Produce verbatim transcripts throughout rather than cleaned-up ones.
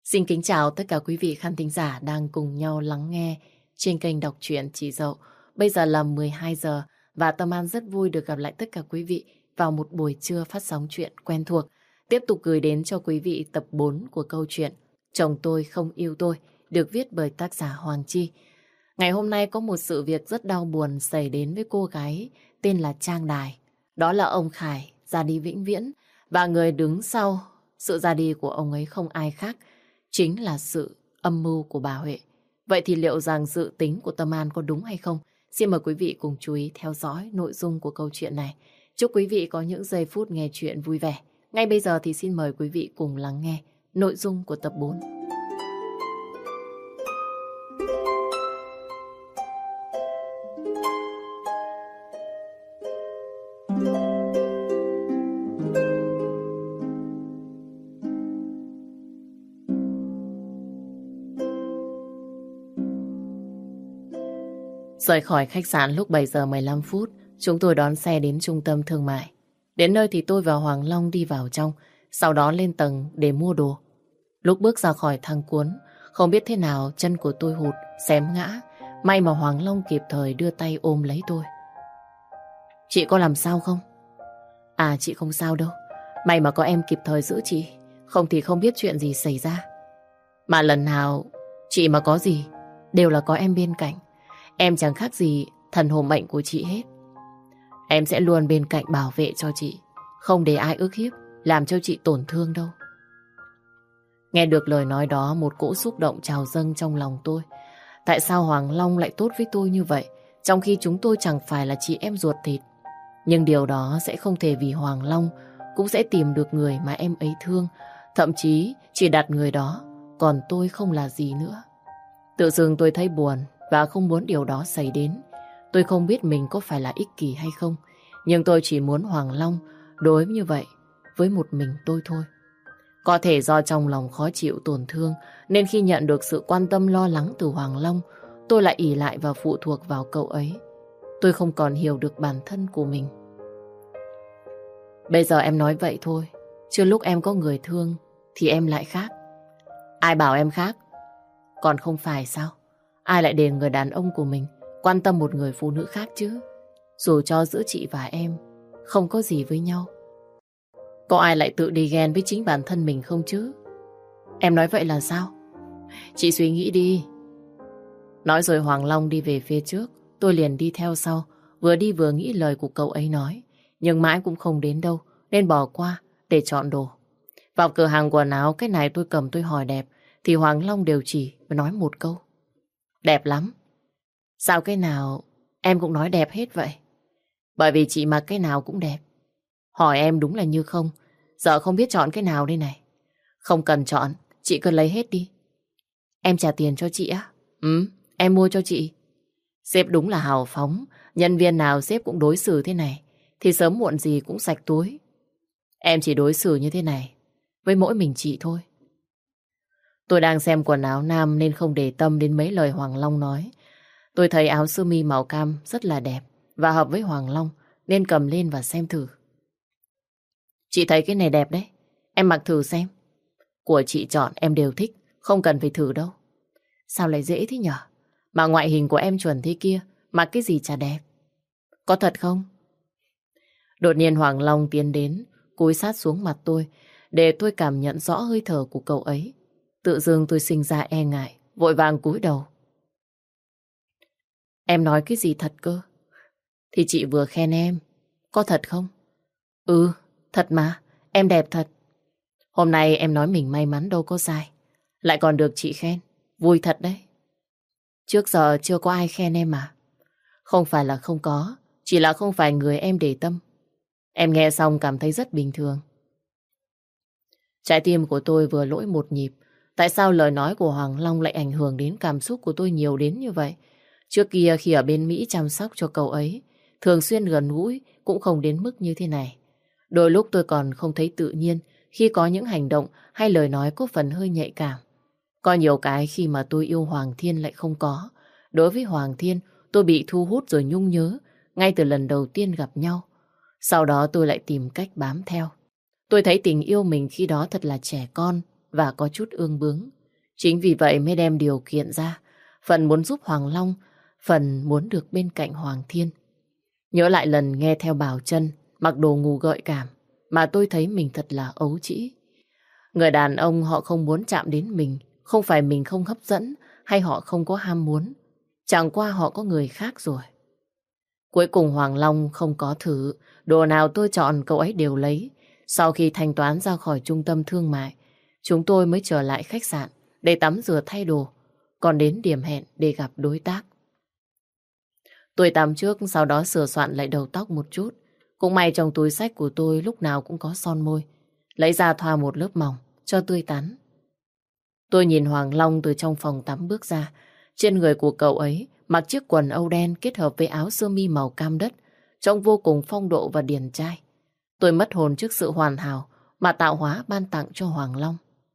Xin kính chào tất cả quý vị khán thính giả đang cùng nhau lắng nghe trên kênh đọc truyện Chị Dậu. Bây giờ là mười hai giờ và Tâm An rất vui được gặp lại tất cả quý vị vào một buổi trưa phát sóng chuyện quen thuộc. Tiếp tục gửi đến cho quý vị tập bốn của câu chuyện Chồng tôi không yêu tôi, được viết bởi tác giả Hoàng Chi. Ngày hôm nay có một sự việc rất đau buồn xảy đến với cô gái tên là Trang Đài. Đó là ông Khải ra đi vĩnh viễn, và người đứng sau sự ra đi của ông ấy không ai khác, chính là sự âm mưu của bà Huệ. Vậy thì liệu rằng dự tính của Tâm An có đúng hay không? Xin mời quý vị cùng chú ý theo dõi nội dung của câu chuyện này. Chúc quý vị có những giây phút nghe chuyện vui vẻ. Ngay bây giờ thì xin mời quý vị cùng lắng nghe nội dung của tập bốn. Rời khỏi khách sạn lúc bảy giờ mười lăm phút, chúng tôi đón xe đến trung tâm thương mại. Đến nơi thì tôi và Hoàng Long đi vào trong, sau đó lên tầng để mua đồ. Lúc bước ra khỏi thang cuốn, không biết thế nào chân của tôi hụt, xém ngã. May mà Hoàng Long kịp thời đưa tay ôm lấy tôi. Chị có làm sao không? À, chị không sao đâu. May mà có em kịp thời giữ chị, không thì không biết chuyện gì xảy ra. Mà lần nào chị mà có gì đều là có em bên cạnh. Em chẳng khác gì thần hộ mệnh của chị hết. Em sẽ luôn bên cạnh bảo vệ cho chị, không để ai ức hiếp, làm cho chị tổn thương đâu. Nghe được lời nói đó, một cỗ xúc động trào dâng trong lòng tôi. Tại sao Hoàng Long lại tốt với tôi như vậy, trong khi chúng tôi chẳng phải là chị em ruột thịt? Nhưng điều đó sẽ không thể, vì Hoàng Long cũng sẽ tìm được người mà em ấy thương, thậm chí chỉ đặt người đó, còn tôi không là gì nữa. Tự dưng tôi thấy buồn và không muốn điều đó xảy đến. Tôi không biết mình có phải là ích kỷ hay không, nhưng tôi chỉ muốn Hoàng Long đối như vậy với một mình tôi thôi. Có thể do trong lòng khó chịu tổn thương, nên khi nhận được sự quan tâm lo lắng từ Hoàng Long, tôi lại ỷ lại và phụ thuộc vào cậu ấy. Tôi không còn hiểu được bản thân của mình. Bây giờ em nói vậy thôi, chứ lúc em có người thương thì em lại khác. Ai bảo em khác? Còn không phải sao? Ai lại để người đàn ông của mình quan tâm một người phụ nữ khác chứ? Dù cho giữa chị và em không có gì với nhau, có ai lại tự đi ghen với chính bản thân mình không chứ? Em nói vậy là sao? Chị suy nghĩ đi. Nói rồi Hoàng Long đi về phía trước, tôi liền đi theo sau, vừa đi vừa nghĩ lời của cậu ấy nói. Nhưng mãi cũng không đến đâu, nên bỏ qua để chọn đồ. Vào cửa hàng quần áo, cái này tôi cầm tôi hỏi đẹp, thì Hoàng Long đều chỉ và nói một câu: đẹp lắm. Sao cái nào em cũng nói đẹp hết vậy? Bởi vì chị mặc cái nào cũng đẹp. Hỏi em đúng là như không. Giờ không biết chọn cái nào đây này. Không cần chọn, chị cứ lấy hết đi. Em trả tiền cho chị á? Ừ, em mua cho chị. Sếp đúng là hào phóng. Nhân viên nào sếp cũng đối xử thế này thì sớm muộn gì cũng sạch túi. Em chỉ đối xử như thế này với mỗi mình chị thôi. Tôi đang xem quần áo nam nên không để tâm đến mấy lời Hoàng Long nói. Tôi thấy áo sơ mi màu cam rất là đẹp và hợp với Hoàng Long, nên cầm lên và xem thử. Chị thấy cái này đẹp đấy, em mặc thử xem. Của chị chọn em đều thích, không cần phải thử đâu. Sao lại dễ thế nhở? Mà ngoại hình của em chuẩn thế kia, mặc cái gì chả đẹp. Có thật không? Đột nhiên Hoàng Long tiến đến, cúi sát xuống mặt tôi, để tôi cảm nhận rõ hơi thở của cậu ấy. Tự dưng tôi sinh ra e ngại, vội vàng cúi đầu. Em nói cái gì thật cơ? Thì chị vừa khen em. Có thật không? Ừ, thật mà, em đẹp thật. Hôm nay em nói mình may mắn đâu có sai, lại còn được chị khen. Vui thật đấy. Trước giờ chưa có ai khen em mà. Không phải là không có, chỉ là không phải người em để tâm. Em nghe xong cảm thấy rất bình thường. Trái tim của tôi vừa lỗi một nhịp. Tại sao lời nói của Hoàng Long lại ảnh hưởng đến cảm xúc của tôi nhiều đến như vậy? Trước kia khi ở bên Mỹ chăm sóc cho cậu ấy, thường xuyên gần gũi cũng không đến mức như thế này. Đôi lúc tôi còn không thấy tự nhiên khi có những hành động hay lời nói có phần hơi nhạy cảm. Có nhiều cái khi mà tôi yêu Hoàng Thiên lại không có. Đối với Hoàng Thiên, tôi bị thu hút rồi nhung nhớ ngay từ lần đầu tiên gặp nhau. Sau đó tôi lại tìm cách bám theo. Tôi thấy tình yêu mình khi đó thật là trẻ con và có chút ương bướng. Chính vì vậy mới đem điều kiện ra. Phần muốn giúp Hoàng Long, phần muốn được bên cạnh Hoàng Thiên. Nhớ lại lần nghe theo Bảo Trân mặc đồ ngủ gợi cảm mà tôi thấy mình thật là ấu trĩ. Người đàn ông họ không muốn chạm đến mình, không phải mình không hấp dẫn hay họ không có ham muốn. Chẳng qua họ có người khác rồi. Cuối cùng Hoàng Long không có thử, đồ nào tôi chọn cậu ấy đều lấy. Sau khi thanh toán ra khỏi trung tâm thương mại, chúng tôi mới trở lại khách sạn để tắm rửa thay đồ, còn đến điểm hẹn để gặp đối tác. Tôi tắm trước, sau đó sửa soạn lại đầu tóc một chút. Cũng may trong túi xách của tôi lúc nào cũng có son môi. Lấy ra thoa một lớp mỏng cho tươi tắn. Tôi nhìn Hoàng Long từ trong phòng tắm bước ra. Trên người của cậu ấy mặc chiếc quần âu đen kết hợp với áo sơ mi màu cam đất, trông vô cùng phong độ và điển trai. Tôi mất hồn trước sự hoàn hảo mà tạo hóa ban tặng cho Hoàng Long.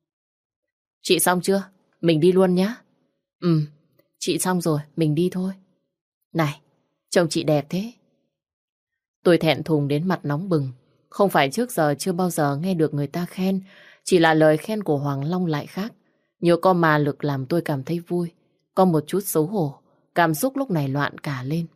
Chị xong chưa? Mình đi luôn nhá. Ừ, chị xong rồi, mình đi thôi. Này, trông chị đẹp thế. Tôi thẹn thùng đến mặt nóng bừng. Không phải trước giờ chưa bao giờ nghe được người ta khen, chỉ là lời khen của Hoàng Long lại khác. Nhiều có mà lực làm tôi cảm thấy vui, có một chút xấu hổ, cảm xúc lúc này loạn cả lên.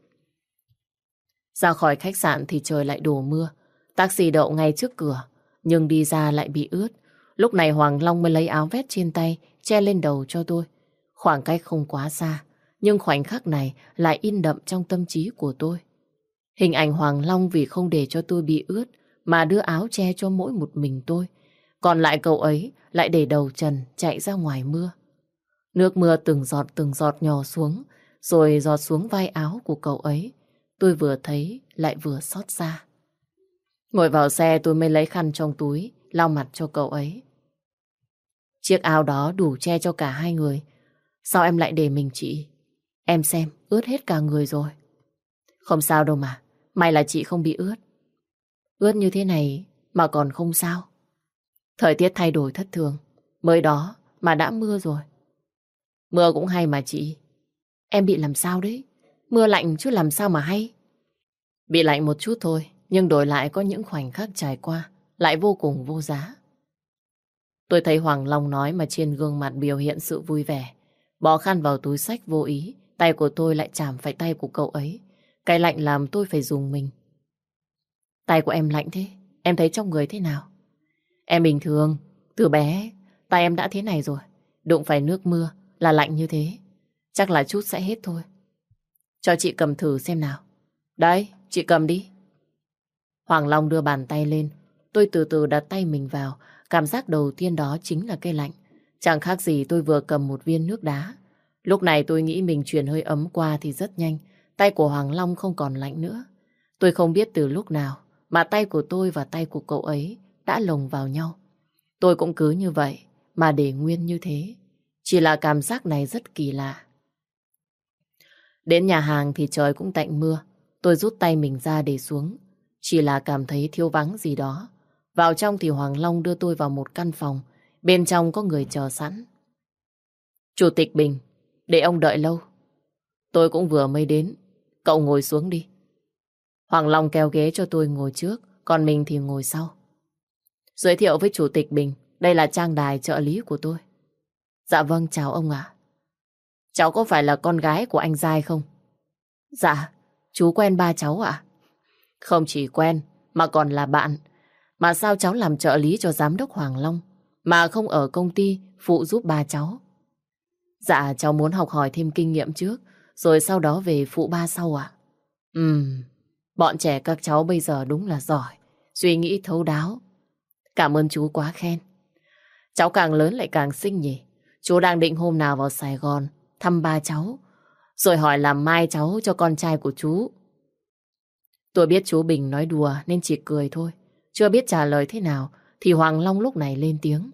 Ra khỏi khách sạn thì trời lại đổ mưa. Taxi đậu ngay trước cửa, nhưng đi ra lại bị ướt. Lúc này Hoàng Long mới lấy áo vest trên tay, che lên đầu cho tôi. Khoảng cách không quá xa, nhưng khoảnh khắc này lại in đậm trong tâm trí của tôi. Hình ảnh Hoàng Long vì không để cho tôi bị ướt mà đưa áo che cho mỗi một mình tôi. Còn lại cậu ấy lại để đầu trần chạy ra ngoài mưa. Nước mưa từng giọt từng giọt nhỏ xuống, rồi giọt xuống vai áo của cậu ấy. Tôi vừa thấy lại vừa xót xa. Ngồi vào xe tôi mới lấy khăn trong túi, lau mặt cho cậu ấy. Chiếc áo đó đủ che cho cả hai người. Sao em lại để mình chị? Em xem, ướt hết cả người rồi. Không sao đâu mà, may là chị không bị ướt. Ướt như thế này mà còn không sao. Thời tiết thay đổi thất thường, mới đó mà đã mưa rồi. Mưa cũng hay mà chị. Em bị làm sao đấy? Mưa lạnh chứ làm sao mà hay. Bị lạnh một chút thôi, nhưng đổi lại có những khoảnh khắc trải qua lại vô cùng vô giá. Tôi thấy Hoàng Long nói mà trên gương mặt biểu hiện sự vui vẻ. Bỏ khăn vào túi xách vô ý, tay của tôi lại chạm phải tay của cậu ấy. Cái lạnh làm tôi phải rùng mình. Tay của em lạnh thế, em thấy trong người thế nào? Em bình thường, từ bé tay em đã thế này rồi. Đụng phải nước mưa là lạnh như thế. Chắc là chút sẽ hết thôi. Cho chị cầm thử xem nào. Đấy, chị cầm đi. Hoàng Long đưa bàn tay lên. Tôi từ từ đặt tay mình vào. Cảm giác đầu tiên đó chính là cái lạnh. Chẳng khác gì tôi vừa cầm một viên nước đá. Lúc này tôi nghĩ mình truyền hơi ấm qua thì rất nhanh. Tay của Hoàng Long không còn lạnh nữa. Tôi không biết từ lúc nào mà tay của tôi và tay của cậu ấy đã lồng vào nhau. Tôi cũng cứ như vậy mà để nguyên như thế. Chỉ là cảm giác này rất kỳ lạ. Đến nhà hàng thì trời cũng tạnh mưa. Tôi rút tay mình ra để xuống. Chỉ là cảm thấy thiếu vắng gì đó. Vào trong thì Hoàng Long đưa tôi vào một căn phòng. Bên trong có người chờ sẵn. Chủ tịch Bình, để ông đợi lâu. Tôi cũng vừa mới đến. Cậu ngồi xuống đi. Hoàng Long kéo ghế cho tôi ngồi trước, còn mình thì ngồi sau. Giới thiệu với Chủ tịch Bình, đây là Trang Đài trợ lý của tôi. Dạ vâng, chào ông ạ. Cháu có phải là con gái của anh Giai không? Dạ, chú quen ba cháu ạ. Không chỉ quen, mà còn là bạn. Mà sao cháu làm trợ lý cho giám đốc Hoàng Long, mà không ở công ty phụ giúp ba cháu? Dạ, cháu muốn học hỏi thêm kinh nghiệm trước, rồi sau đó về phụ ba sau ạ. Ừm, bọn trẻ các cháu bây giờ đúng là giỏi, suy nghĩ thấu đáo. Cảm ơn chú quá khen. Cháu càng lớn lại càng xinh nhỉ. Chú đang định hôm nào vào Sài Gòn thăm ba cháu, rồi hỏi làm mai cháu cho con trai của chú. Tôi biết chú Bình nói đùa nên chỉ cười thôi. Chưa biết trả lời thế nào thì Hoàng Long lúc này lên tiếng.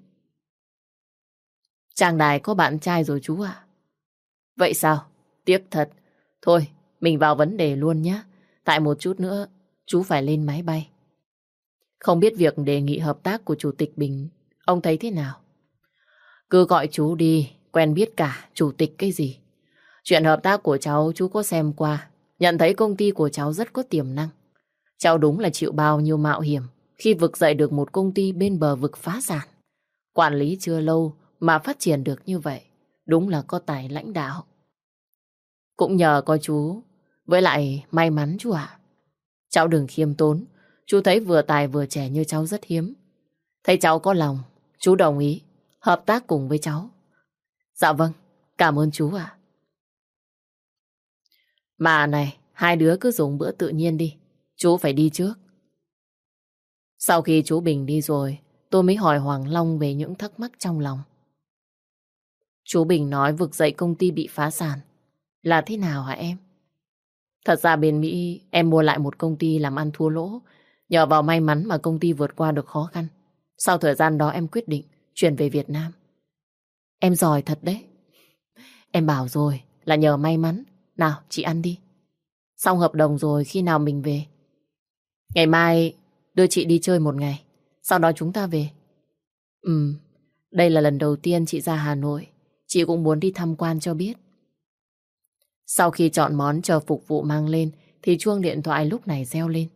Trang Đài có bạn trai rồi chú ạ. Vậy sao? Tiếc thật. Thôi, mình vào vấn đề luôn nhé. Tại một chút nữa, chú phải lên máy bay. Không biết việc đề nghị hợp tác của Chủ tịch Bình, ông thấy thế nào? Cứ gọi chú đi, quen biết cả Chủ tịch cái gì. Chuyện hợp tác của cháu chú có xem qua, nhận thấy công ty của cháu rất có tiềm năng. Cháu đúng là chịu bao nhiêu mạo hiểm khi vực dậy được một công ty bên bờ vực phá sản. Quản lý chưa lâu mà phát triển được như vậy. Đúng là có tài lãnh đạo. Cũng nhờ có chú, với lại may mắn chú ạ. Cháu đừng khiêm tốn, chú thấy vừa tài vừa trẻ như cháu rất hiếm. Thấy cháu có lòng, chú đồng ý hợp tác cùng với cháu. Dạ vâng, cảm ơn chú ạ. Mà này, hai đứa cứ dùng bữa tự nhiên đi, chú phải đi trước. Sau khi chú Bình đi rồi, tôi mới hỏi Hoàng Long về những thắc mắc trong lòng. Chú Bình nói vực dậy công ty bị phá sản. Là thế nào hả em? Thật ra bên Mỹ em mua lại một công ty làm ăn thua lỗ. Nhờ vào may mắn mà công ty vượt qua được khó khăn. Sau thời gian đó em quyết định chuyển về Việt Nam. Em giỏi thật đấy. Em bảo rồi là nhờ may mắn. Nào chị ăn đi. Xong hợp đồng rồi khi nào mình về? Ngày mai đưa chị đi chơi một ngày. Sau đó chúng ta về. Ừ, đây là lần đầu tiên chị ra Hà Nội. Chị cũng muốn đi tham quan cho biết. Sau khi chọn món chờ phục vụ mang lên thì chuông điện thoại lúc này reo lên.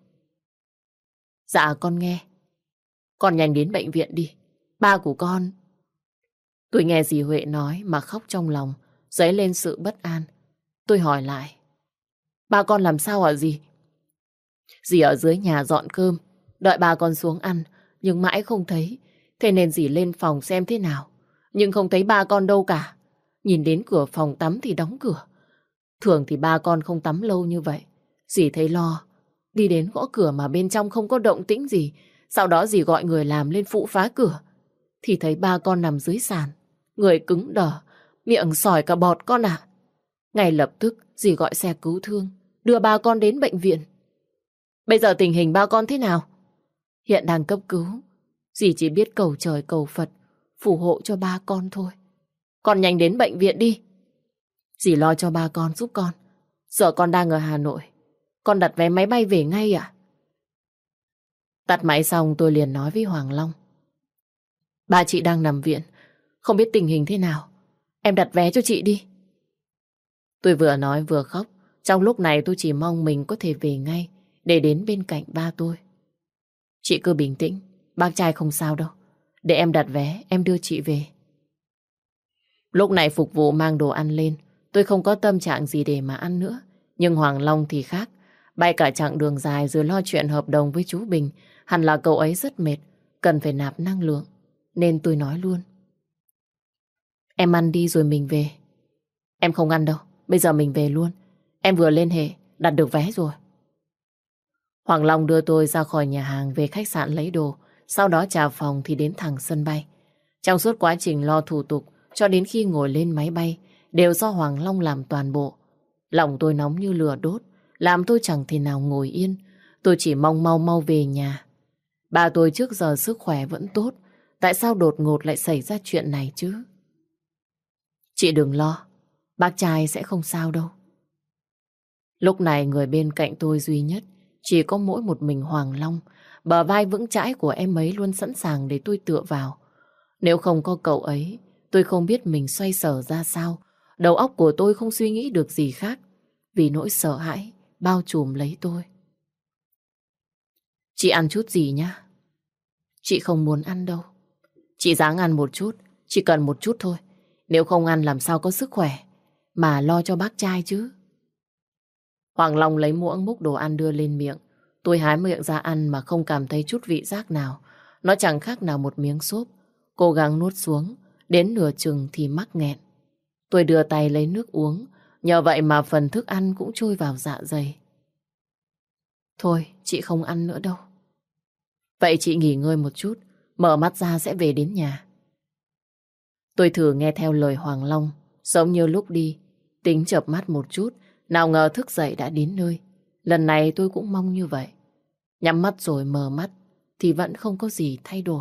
Dạ con nghe. Con nhanh đến bệnh viện đi. Ba của con. Tôi nghe dì Huệ nói mà khóc trong lòng, dấy lên sự bất an. Tôi hỏi lại. Ba con làm sao hả dì? Dì ở dưới nhà dọn cơm, đợi ba con xuống ăn, nhưng mãi không thấy. Thế nên dì lên phòng xem thế nào, nhưng không thấy ba con đâu cả. Nhìn đến cửa phòng tắm thì đóng cửa. Thường thì ba con không tắm lâu như vậy. Dì thấy lo, đi đến gõ cửa mà bên trong không có động tĩnh gì. Sau đó dì gọi người làm lên phụ phá cửa. Thì thấy ba con nằm dưới sàn, người cứng đờ, miệng sỏi cả bọt con ạ. Ngay lập tức dì gọi xe cứu thương, đưa ba con đến bệnh viện. Bây giờ tình hình ba con thế nào? Hiện đang cấp cứu. Dì chỉ biết cầu trời cầu Phật phù hộ cho ba con thôi. Con nhanh đến bệnh viện đi. Dì lo cho ba con giúp con. Giờ con đang ở Hà Nội. Con đặt vé máy bay về ngay ạ. Tắt máy xong tôi liền nói với Hoàng Long. Ba chị đang nằm viện, không biết tình hình thế nào. Em đặt vé cho chị đi. Tôi vừa nói vừa khóc. Trong lúc này tôi chỉ mong mình có thể về ngay để đến bên cạnh ba tôi. Chị cứ bình tĩnh, bác trai không sao đâu. Để em đặt vé, em đưa chị về. Lúc này phục vụ mang đồ ăn lên. Tôi không có tâm trạng gì để mà ăn nữa. Nhưng Hoàng Long thì khác. Bay cả chặng đường dài rồi lo chuyện hợp đồng với chú Bình. Hẳn là cậu ấy rất mệt, cần phải nạp năng lượng. Nên tôi nói luôn. Em ăn đi rồi mình về. Em không ăn đâu, bây giờ mình về luôn. Em vừa liên hệ, đặt được vé rồi. Hoàng Long đưa tôi ra khỏi nhà hàng về khách sạn lấy đồ. Sau đó trả phòng thì đến thẳng sân bay. Trong suốt quá trình lo thủ tục cho đến khi ngồi lên máy bay đều do Hoàng Long làm toàn bộ. Lòng tôi nóng như lửa đốt, làm tôi chẳng thể nào ngồi yên. Tôi chỉ mong mau mau về nhà. Ba tôi trước giờ sức khỏe vẫn tốt. Tại sao đột ngột lại xảy ra chuyện này chứ? Chị đừng lo, bác trai sẽ không sao đâu. Lúc này người bên cạnh tôi duy nhất chỉ có mỗi một mình Hoàng Long. Bờ vai vững chãi của em ấy luôn sẵn sàng để tôi tựa vào. Nếu không có cậu ấy, tôi không biết mình xoay sở ra sao. Đầu óc của tôi không suy nghĩ được gì khác, vì nỗi sợ hãi bao trùm lấy tôi. Chị ăn chút gì nhá? Chị không muốn ăn đâu. Chị ráng ăn một chút, chỉ cần một chút thôi. Nếu không ăn làm sao có sức khỏe mà lo cho bác trai chứ. Hoàng Long lấy muỗng múc đồ ăn đưa lên miệng. Tôi hái miệng ra ăn mà không cảm thấy chút vị giác nào. Nó chẳng khác nào một miếng xốp. Cố gắng nuốt xuống, đến nửa chừng thì mắc nghẹn. Tôi đưa tay lấy nước uống, nhờ vậy mà phần thức ăn cũng trôi vào dạ dày. Thôi, chị không ăn nữa đâu. Vậy chị nghỉ ngơi một chút, mở mắt ra sẽ về đến nhà. Tôi thử nghe theo lời Hoàng Long, giống như lúc đi, tính chợp mắt một chút, nào ngờ thức dậy đã đến nơi. Lần này tôi cũng mong như vậy. Nhắm mắt rồi mở mắt, thì vẫn không có gì thay đổi.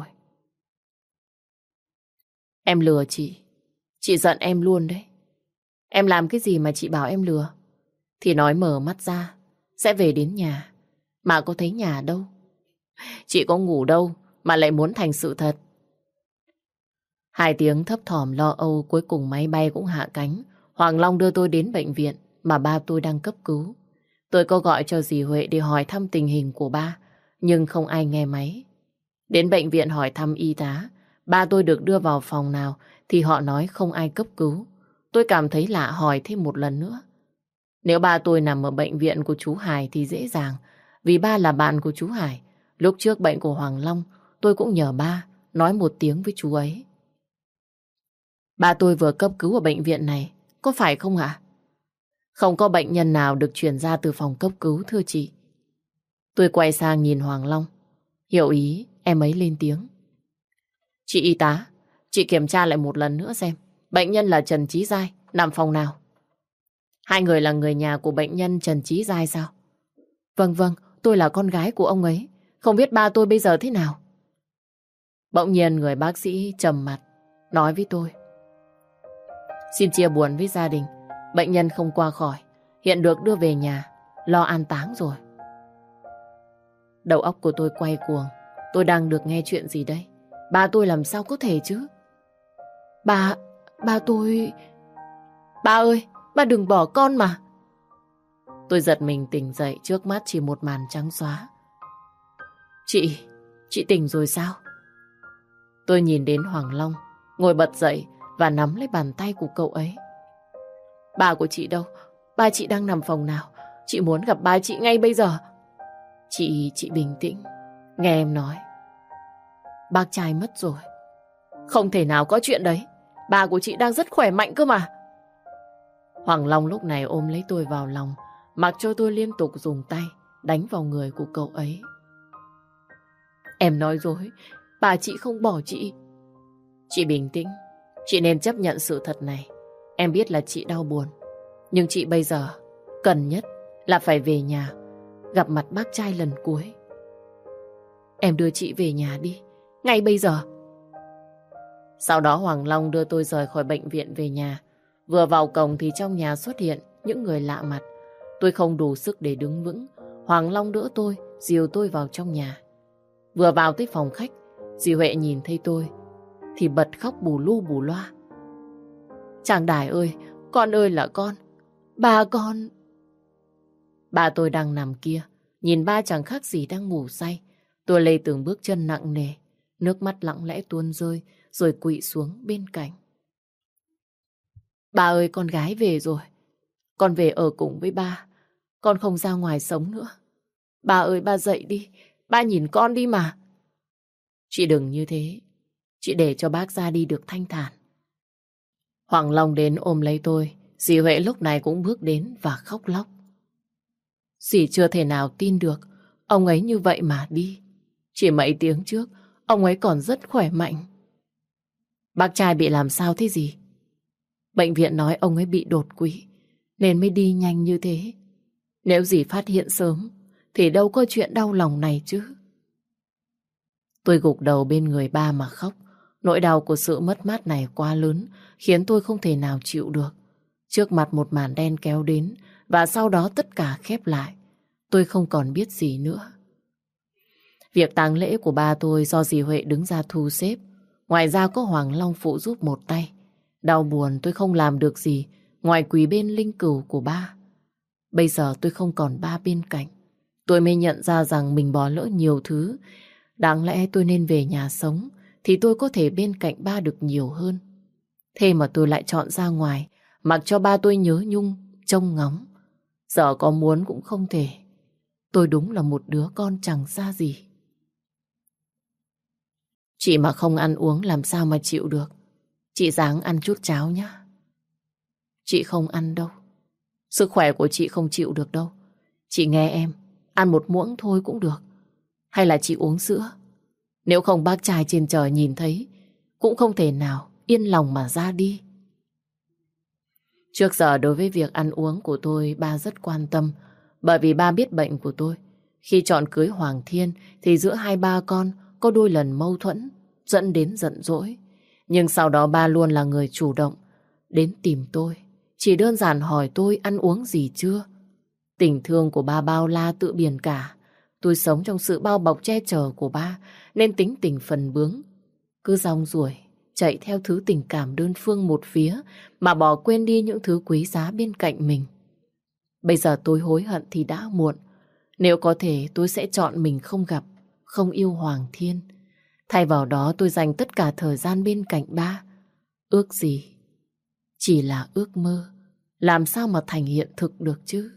Em lừa chị, chị giận em luôn đấy. Em làm cái gì mà chị bảo em lừa? Thì nói mở mắt ra, sẽ về đến nhà, mà có thấy nhà đâu. Chị có ngủ đâu mà lại muốn thành sự thật. Hai tiếng thấp thỏm lo âu, cuối cùng máy bay cũng hạ cánh. Hoàng Long đưa tôi đến bệnh viện mà ba tôi đang cấp cứu. Tôi có gọi cho dì Huệ để hỏi thăm tình hình của ba, nhưng không ai nghe máy. Đến bệnh viện hỏi thăm y tá, Ba tôi được đưa vào phòng nào thì họ nói không ai cấp cứu. Tôi cảm thấy lạ, hỏi thêm một lần nữa. Nếu ba tôi nằm ở bệnh viện của chú Hải thì dễ dàng, vì ba là bạn của chú Hải. Lúc trước bệnh của Hoàng Long, tôi cũng nhờ ba nói một tiếng với chú ấy. Ba tôi vừa cấp cứu ở bệnh viện này, có phải không ạ? Không có bệnh nhân nào được chuyển ra từ phòng cấp cứu, thưa chị. Tôi quay sang nhìn Hoàng Long. Hiểu ý, em ấy lên tiếng. Chị y tá, chị kiểm tra lại một lần nữa xem bệnh nhân là Trần Chí Giai nằm phòng nào. Hai người là người nhà của bệnh nhân Trần Chí Giai sao? Vâng vâng, tôi là con gái của ông ấy. Không biết ba tôi bây giờ thế nào? Bỗng nhiên người bác sĩ trầm mặt nói với tôi. Xin chia buồn với gia đình. Bệnh nhân không qua khỏi, hiện được đưa về nhà lo an táng rồi. Đầu óc của tôi quay cuồng. Tôi đang được nghe chuyện gì đây? Ba tôi làm sao có thể chứ? Ba, ba tôi... Ba ơi, ba đừng bỏ con mà. Tôi giật mình tỉnh dậy, trước mắt chỉ một màn trắng xóa. Chị, chị tỉnh rồi sao? Tôi nhìn đến Hoàng Long, ngồi bật dậy và nắm lấy bàn tay của cậu ấy. Ba của chị đâu? Ba chị đang nằm phòng nào? Chị muốn gặp ba chị ngay bây giờ. Chị, chị bình tĩnh, nghe em nói. Bác trai mất rồi. Không thể nào có chuyện đấy. Ba của chị đang rất khỏe mạnh cơ mà. Hoàng Long lúc này ôm lấy tôi vào lòng, mặc cho tôi liên tục dùng tay đánh vào người của cậu ấy. Em nói dối, bà chị không bỏ chị. Chị bình tĩnh, chị nên chấp nhận sự thật này. Em biết là chị đau buồn, nhưng chị bây giờ cần nhất là phải về nhà, gặp mặt bác trai lần cuối. Em đưa chị về nhà đi, ngay bây giờ. Sau đó Hoàng Long đưa tôi rời khỏi bệnh viện về nhà. Vừa vào cổng thì trong nhà xuất hiện những người lạ mặt. Tôi không đủ sức để đứng vững. Hoàng Long đỡ tôi, dìu tôi vào trong nhà. Vừa vào tới phòng khách, dì Huệ nhìn thấy tôi thì bật khóc bù lu bù loa. Chàng Đài ơi, con ơi là con. Ba con... Ba tôi đang nằm kia, nhìn ba chẳng khác gì đang ngủ say. Tôi lê từng bước chân nặng nề, nước mắt lặng lẽ tuôn rơi, rồi quỵ xuống bên cạnh. Ba ơi, con gái về rồi. Con về ở cùng với ba. Con không ra ngoài sống nữa. Ba ơi, ba dậy đi. Ba nhìn con đi mà. Chị đừng như thế. Chị để cho bác ra đi được thanh thản. Hoàng Long đến ôm lấy tôi. Dì Huệ lúc này cũng bước đến và khóc lóc. Dì chưa thể nào tin được ông ấy như vậy mà đi. Chỉ mấy tiếng trước, ông ấy còn rất khỏe mạnh. Bác trai bị làm sao thế gì? Bệnh viện nói ông ấy bị đột quỵ, nên mới đi nhanh như thế. Nếu dì phát hiện sớm, thì đâu có chuyện đau lòng này chứ. Tôi gục đầu bên người ba mà khóc. Nỗi đau của sự mất mát này quá lớn, khiến tôi không thể nào chịu được. Trước mặt một màn đen kéo đến, và sau đó tất cả khép lại. Tôi không còn biết gì nữa. Việc tang lễ của ba tôi do dì Huệ đứng ra thu xếp. Ngoài ra có Hoàng Long phụ giúp một tay. Đau buồn tôi không làm được gì ngoài quỳ bên linh cữu của ba. Bây giờ tôi không còn ba bên cạnh. Tôi mới nhận ra rằng mình bỏ lỡ nhiều thứ. Đáng lẽ tôi nên về nhà sống, thì tôi có thể bên cạnh ba được nhiều hơn. Thế mà tôi lại chọn ra ngoài, mặc cho ba tôi nhớ nhung, trông ngóng. Giờ có muốn cũng không thể. Tôi đúng là một đứa con chẳng ra gì. Chị mà không ăn uống làm sao mà chịu được. Chị ráng ăn chút cháo nhá. Chị không ăn đâu. Sức khỏe của chị không chịu được đâu. Chị nghe em, ăn một muỗng thôi cũng được. Hay là chị uống sữa. Nếu không bác trai trên trời nhìn thấy, cũng không thể nào yên lòng mà ra đi. Trước giờ đối với việc ăn uống của tôi, ba rất quan tâm. Bởi vì ba biết bệnh của tôi. Khi chọn cưới Hoàng Thiên thì giữa hai ba con có đôi lần mâu thuẫn, dẫn đến giận dỗi. Nhưng sau đó ba luôn là người chủ động đến tìm tôi. Chỉ đơn giản hỏi tôi ăn uống gì chưa. Tình thương của ba bao la tự biển cả. Tôi sống trong sự bao bọc che chở của ba, nên tính tình phần bướng. Cứ rong ruổi, chạy theo thứ tình cảm đơn phương một phía, mà bỏ quên đi những thứ quý giá bên cạnh mình. Bây giờ tôi hối hận thì đã muộn. Nếu có thể tôi sẽ chọn mình không gặp, không yêu Hoàng Thiên. Thay vào đó tôi dành tất cả thời gian bên cạnh ba. Ước gì? Chỉ là ước mơ. Làm sao mà thành hiện thực được chứ?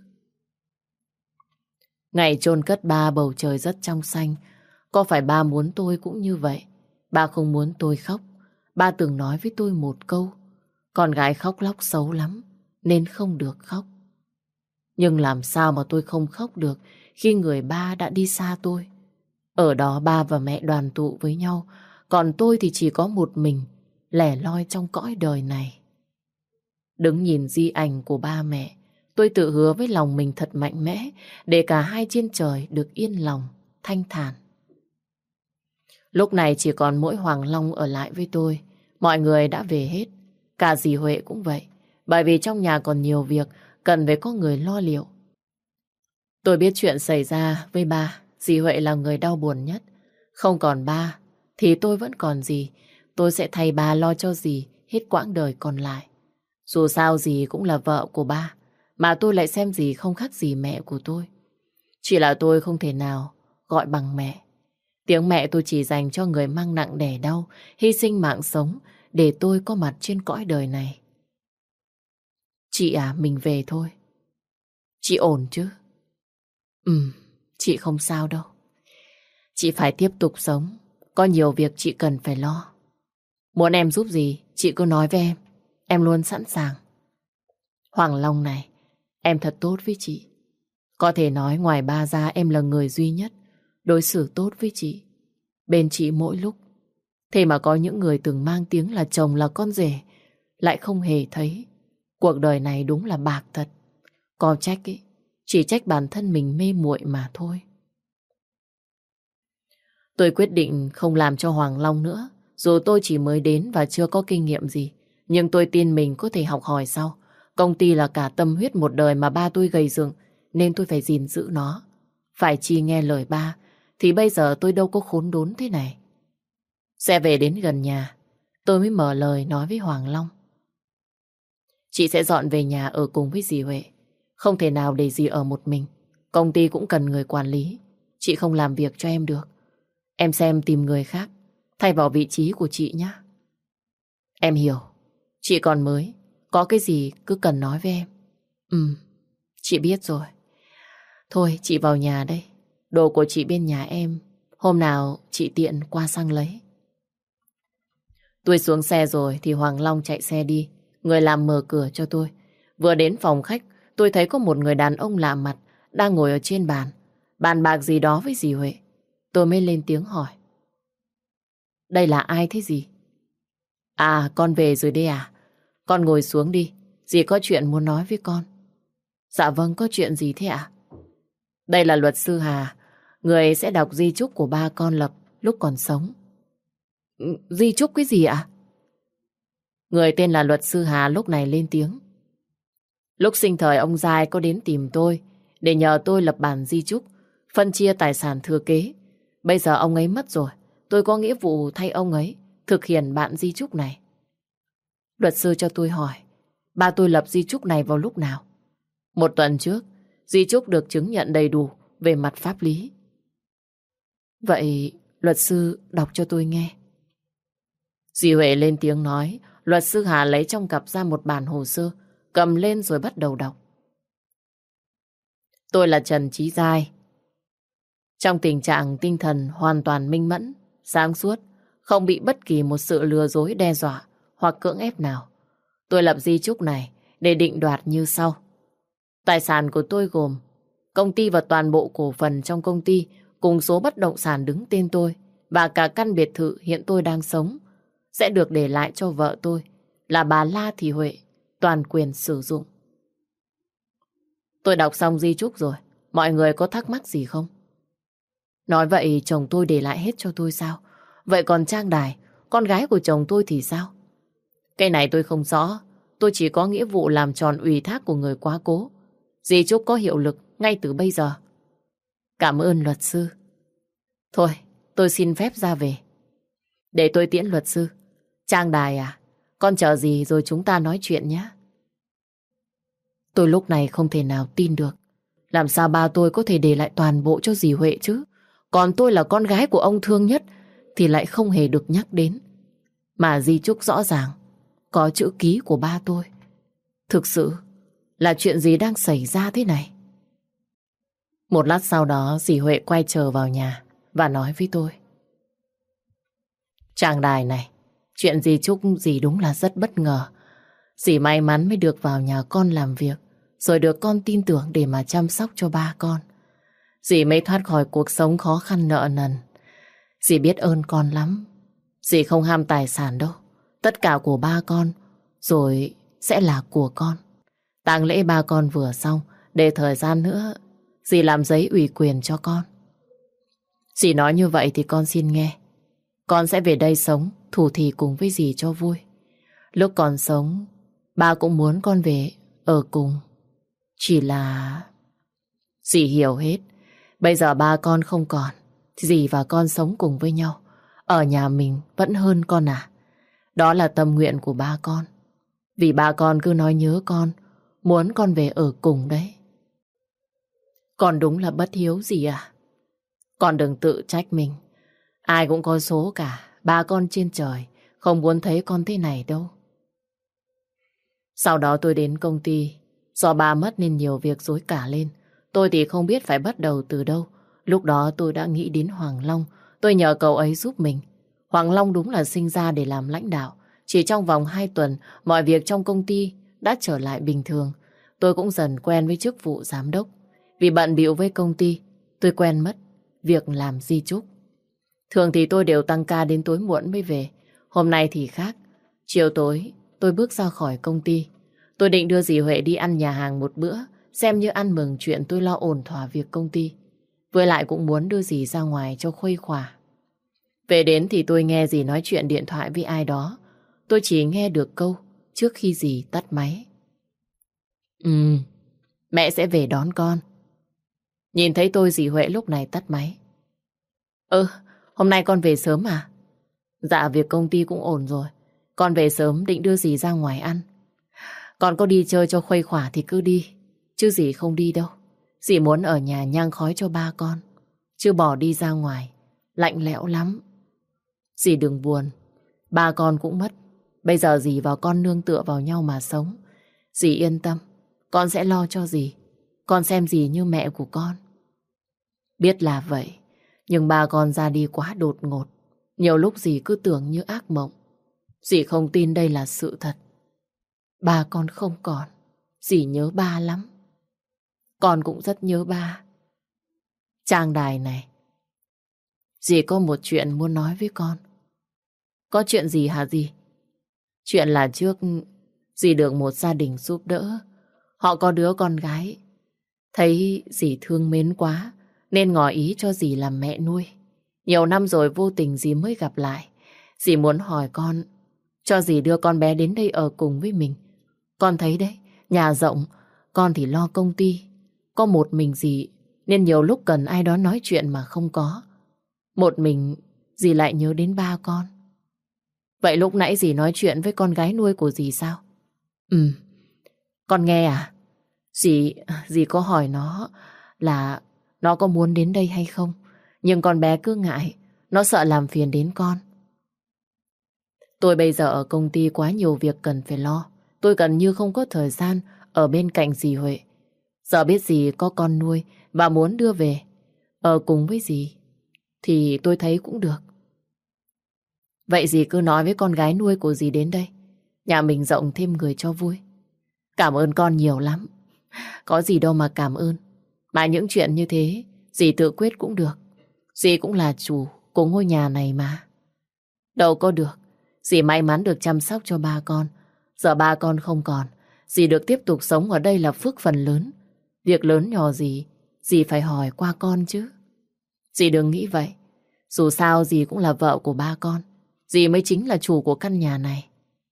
Ngày chôn cất ba bầu trời rất trong xanh. Có phải ba muốn tôi cũng như vậy? Ba không muốn tôi khóc. Ba từng nói với tôi một câu: con gái khóc lóc xấu lắm, nên không được khóc. Nhưng làm sao mà tôi không khóc được khi người ba đã đi xa tôi? Ở đó ba và mẹ đoàn tụ với nhau, còn tôi thì chỉ có một mình, lẻ loi trong cõi đời này. Đứng nhìn di ảnh của ba mẹ, tôi tự hứa với lòng mình thật mạnh mẽ để cả hai trên trời được yên lòng, thanh thản. Lúc này chỉ còn mỗi Hoàng Long ở lại với tôi. Mọi người đã về hết. Cả dì Huệ cũng vậy. Bởi vì trong nhà còn nhiều việc cần phải có người lo liệu. Tôi biết chuyện xảy ra với ba. Dì Huệ là người đau buồn nhất. Không còn ba thì tôi vẫn còn dì. Tôi sẽ thay ba lo cho dì hết quãng đời còn lại. Dù sao dì cũng là vợ của ba, mà tôi lại xem dì không khác gì mẹ của tôi. Chỉ là tôi không thể nào gọi bằng mẹ. Tiếng mẹ tôi chỉ dành cho người mang nặng đẻ đau, hy sinh mạng sống để tôi có mặt trên cõi đời này. Chị à, mình về thôi. Chị ổn chứ? Ừ, chị không sao đâu. Chị phải tiếp tục sống. Có nhiều việc chị cần phải lo. Muốn em giúp gì, chị cứ nói với em. Em luôn sẵn sàng. Hoàng Long này, em thật tốt với chị. Có thể nói ngoài ba ra em là người duy nhất đối xử tốt với chị, bên chị mỗi lúc. Thế mà có những người từng mang tiếng là chồng là con rể lại không hề thấy. Cuộc đời này đúng là bạc thật. Có trách ấy, chỉ trách bản thân mình mê muội mà thôi. Tôi quyết định không làm cho Hoàng Long nữa. Dù tôi chỉ mới đến và chưa có kinh nghiệm gì, nhưng tôi tin mình có thể học hỏi sau. Công ty là cả tâm huyết một đời mà ba tôi gầy dựng, nên tôi phải gìn giữ nó. Phải chi nghe lời ba, thì bây giờ tôi đâu có khốn đốn thế này. Xe về đến gần nhà, tôi mới mở lời nói với Hoàng Long. Chị sẽ dọn về nhà ở cùng với dì Huệ. Không thể nào để dì ở một mình. Công ty cũng cần người quản lý. Chị không làm việc cho em được. Em xem tìm người khác thay vào vị trí của chị nhé. Em hiểu. Chị còn mới, có cái gì cứ cần nói với em. Ừ, chị biết rồi. Thôi chị vào nhà đây. Đồ của chị bên nhà em. Hôm nào chị tiện qua sang lấy. Tôi xuống xe rồi thì Hoàng Long chạy xe đi. Người làm mở cửa cho tôi. Vừa đến phòng khách, tôi thấy có một người đàn ông lạ mặt đang ngồi ở trên bàn, bàn bạc gì đó với dì Huệ. Tôi mới lên tiếng hỏi. Đây là ai thế dì? À, con về rồi đây à? Con ngồi xuống đi, dì có chuyện muốn nói với con. Dạ vâng, có chuyện gì thế ạ? Đây là luật sư Hà, người sẽ đọc di chúc của ba con lập lúc còn sống. Di chúc cái gì ạ? Người tên là luật sư Hà lúc này lên tiếng. Lúc sinh thời ông Giai có đến tìm tôi để nhờ tôi lập bản di chúc, phân chia tài sản thừa kế. Bây giờ ông ấy mất rồi, tôi có nghĩa vụ thay ông ấy thực hiện bản di chúc này. Luật sư cho tôi hỏi, ba tôi lập di chúc này vào lúc nào? Một tuần trước, di chúc được chứng nhận đầy đủ về mặt pháp lý. Vậy luật sư đọc cho tôi nghe. Dì Huệ lên tiếng nói. Luật sư Hà lấy trong cặp ra một bản hồ sơ, cầm lên rồi bắt đầu đọc. Tôi là Trần Chí Giai, trong tình trạng tinh thần hoàn toàn minh mẫn, sáng suốt, không bị bất kỳ một sự lừa dối đe dọa hoặc cưỡng ép nào. Tôi lập di chúc này để định đoạt như sau. Tài sản của tôi gồm công ty và toàn bộ cổ phần trong công ty cùng số bất động sản đứng tên tôi và cả căn biệt thự hiện tôi đang sống sẽ được để lại cho vợ tôi là bà La Thị Huệ toàn quyền sử dụng. Tôi đọc xong di chúc rồi. Mọi người có thắc mắc gì không? Nói vậy chồng tôi để lại hết cho tôi sao? Vậy còn Trang Đài, con gái của chồng tôi thì sao? Cái này tôi không rõ. Tôi chỉ có nghĩa vụ làm tròn ủy thác của người quá cố. Di chúc có hiệu lực ngay từ bây giờ. Cảm ơn luật sư. Thôi, tôi xin phép ra về. Để tôi tiễn luật sư. Trang Đài à, con chờ gì rồi chúng ta nói chuyện nhé. Tôi lúc này không thể nào tin được. Làm sao ba tôi có thể để lại toàn bộ cho dì Huệ chứ? Còn tôi là con gái của ông thương nhất thì lại không hề được nhắc đến. Mà di chúc rõ ràng có chữ ký của ba tôi. Thực sự là chuyện gì đang xảy ra thế này? Một lát sau đó dì Huệ quay trở vào nhà và nói với tôi. Chàng Đài này, chuyện dì chúc dì đúng là rất bất ngờ. Dì may mắn mới được vào nhà con làm việc, rồi được con tin tưởng để mà chăm sóc cho ba con. Dì mới thoát khỏi cuộc sống khó khăn nợ nần. Dì biết ơn con lắm. Dì không ham tài sản đâu. Tất cả của ba con rồi sẽ là của con. Tang lễ ba con vừa xong, để thời gian nữa dì làm giấy ủy quyền cho con. Dì nói như vậy thì con xin nghe. Con sẽ về đây sống, thủ thỉ cùng với dì cho vui. Lúc còn sống, ba cũng muốn con về ở cùng. Chỉ là... Dì hiểu hết. Bây giờ ba con không còn, dì và con sống cùng với nhau. Ở nhà mình vẫn hơn con à. Đó là tâm nguyện của ba con. Vì ba con cứ nói nhớ con, muốn con về ở cùng đấy. Con đúng là bất hiếu dì à. Con đừng tự trách mình. Ai cũng có số cả. Ba con trên trời không muốn thấy con thế này đâu. Sau đó tôi đến công ty. Do ba mất nên nhiều việc rối cả lên. Tôi thì không biết phải bắt đầu từ đâu. Lúc đó tôi đã nghĩ đến Hoàng Long. Tôi nhờ cậu ấy giúp mình. Hoàng Long đúng là sinh ra để làm lãnh đạo. Chỉ trong vòng hai tuần, mọi việc trong công ty đã trở lại bình thường. Tôi cũng dần quen với chức vụ giám đốc. Vì bận bịu với công ty, tôi quen mất việc làm di chúc. Thường thì tôi đều tăng ca đến tối muộn mới về. Hôm nay thì khác. Chiều tối, tôi bước ra khỏi công ty. Tôi định đưa dì Huệ đi ăn nhà hàng một bữa, xem như ăn mừng chuyện tôi lo ổn thỏa việc công ty. Với lại cũng muốn đưa dì ra ngoài cho khuây khỏa. Về đến thì tôi nghe dì nói chuyện điện thoại với ai đó. Tôi chỉ nghe được câu trước khi dì tắt máy. Ừ, mẹ sẽ về đón con. Nhìn thấy tôi dì Huệ lúc này tắt máy. Ừ, hôm nay con về sớm à? Dạ, việc công ty cũng ổn rồi. Con về sớm định đưa dì ra ngoài ăn. Con có đi chơi cho khuây khỏa thì cứ đi. Chứ dì không đi đâu. Dì muốn ở nhà nhang khói cho ba con. Chứ bỏ đi ra ngoài lạnh lẽo lắm. Dì đừng buồn. Ba con cũng mất. Bây giờ dì và con nương tựa vào nhau mà sống. Dì yên tâm. Con sẽ lo cho dì. Con xem dì như mẹ của con. Biết là vậy. Nhưng ba con ra đi quá đột ngột. Nhiều lúc dì cứ tưởng như ác mộng. Dì không tin đây là sự thật. Ba con không còn. Dì nhớ ba lắm. Con cũng rất nhớ ba. Trang Đài này, dì có một chuyện muốn nói với con. Có chuyện gì hả dì? Chuyện là trước dì được một gia đình giúp đỡ. Họ có đứa con gái. Thấy dì thương mến quá nên ngỏ ý cho dì làm mẹ nuôi. Nhiều năm rồi vô tình dì mới gặp lại. Dì muốn hỏi con cho dì đưa con bé đến đây ở cùng với mình. Con thấy đấy, nhà rộng, con thì lo công ty. Có một mình dì nên nhiều lúc cần ai đó nói chuyện mà không có. Một mình dì lại nhớ đến ba con. Vậy lúc nãy dì nói chuyện với con gái nuôi của dì sao? Ừ, con nghe à? Dì, dì có hỏi nó là nó có muốn đến đây hay không. Nhưng con bé cứ ngại, nó sợ làm phiền đến con. Tôi bây giờ ở công ty quá nhiều việc cần phải lo. Tôi gần như không có thời gian ở bên cạnh dì Huệ. Giờ biết dì có con nuôi và muốn đưa về ở cùng với dì thì tôi thấy cũng được. Vậy dì cứ nói với con gái nuôi của dì đến đây. Nhà mình rộng thêm người cho vui. Cảm ơn con nhiều lắm. Có gì đâu mà cảm ơn. Mà những chuyện như thế dì tự quyết cũng được. Dì cũng là chủ của ngôi nhà này mà. Đâu có được. Dì may mắn được chăm sóc cho ba con. Giờ ba con không còn, dì được tiếp tục sống ở đây là phước phần lớn. Việc lớn nhỏ gì dì phải hỏi qua con chứ. Dì đừng nghĩ vậy. Dù sao dì cũng là vợ của ba con. Dì mới chính là chủ của căn nhà này.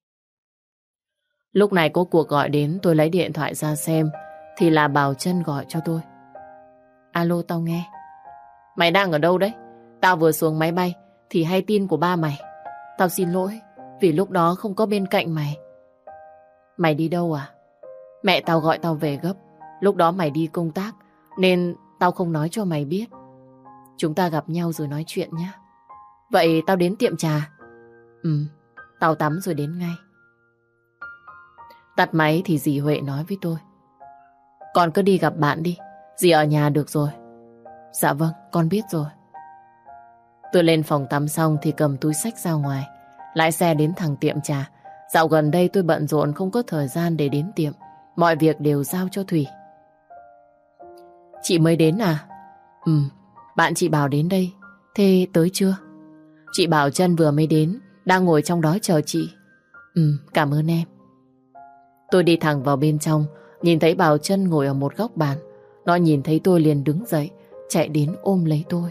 Lúc này có cuộc gọi đến, tôi lấy điện thoại ra xem thì là Bảo Trân gọi cho tôi. Alo, tao nghe. Mày đang ở đâu đấy? Tao vừa xuống máy bay thì hay tin của ba mày. Tao xin lỗi vì lúc đó không có bên cạnh mày. Mày đi đâu à? Mẹ tao gọi tao về gấp. Lúc đó mày đi công tác nên tao không nói cho mày biết. Chúng ta gặp nhau rồi nói chuyện nhé. Vậy tao đến tiệm trà. Ừ, tao tắm rồi đến ngay. Tắt máy thì dì Huệ nói với tôi. Con cứ đi gặp bạn đi, dì ở nhà được rồi. Dạ vâng, con biết rồi. Tôi lên phòng tắm xong thì cầm túi xách ra ngoài, lái xe đến thẳng tiệm trà. Dạo gần đây tôi bận rộn không có thời gian để đến tiệm, mọi việc đều giao cho Thủy. Chị mới đến à? Ừ, bạn chị Bảo đến đây. Thế tới chưa? Chị Bảo Trân vừa mới đến, đang ngồi trong đó chờ chị. Ừ, cảm ơn em. Tôi đi thẳng vào bên trong, nhìn thấy Bảo Trân ngồi ở một góc bàn. Nó nhìn thấy tôi liền đứng dậy, chạy đến ôm lấy tôi.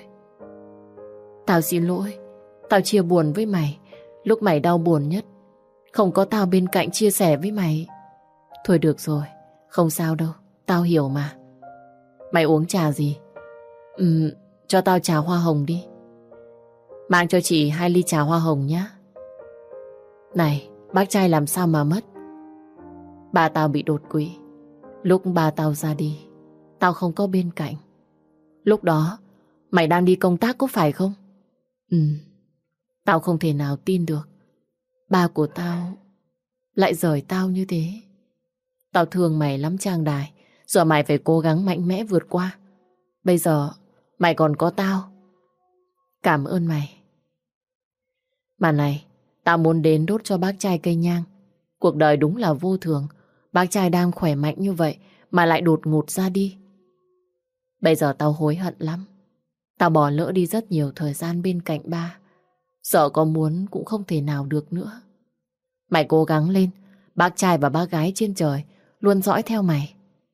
Tao xin lỗi, tao chia buồn với mày lúc mày đau buồn nhất. Không có tao bên cạnh chia sẻ với mày. Thôi được rồi, không sao đâu, tao hiểu mà. Mày uống trà gì? Ừ, cho tao trà hoa hồng đi. Mang cho chị hai ly trà hoa hồng nhé. Này, bác trai làm sao mà mất? Ba tao bị đột quỵ. Lúc ba tao ra đi, tao không có bên cạnh. Lúc đó, mày đang đi công tác có phải không? Ừ, tao không thể nào tin được ba của tao lại rời tao như thế. Tao thương mày lắm Trang Đài. Giờ mày phải cố gắng mạnh mẽ vượt qua. Bây giờ mày còn có tao. Cảm ơn mày. Mà này, tao muốn đến đốt cho bác trai cây nhang. Cuộc đời đúng là vô thường. Bác trai đang khỏe mạnh như vậy mà lại đột ngột ra đi. Bây giờ tao hối hận lắm. Tao bỏ lỡ đi rất nhiều thời gian bên cạnh ba. Sợ có muốn cũng không thể nào được nữa. Mày cố gắng lên. Bác trai và bác gái trên trời luôn dõi theo mày.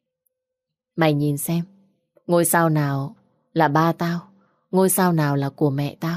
Mày nhìn xem, ngôi sao nào là ba tao, ngôi sao nào là của mẹ tao.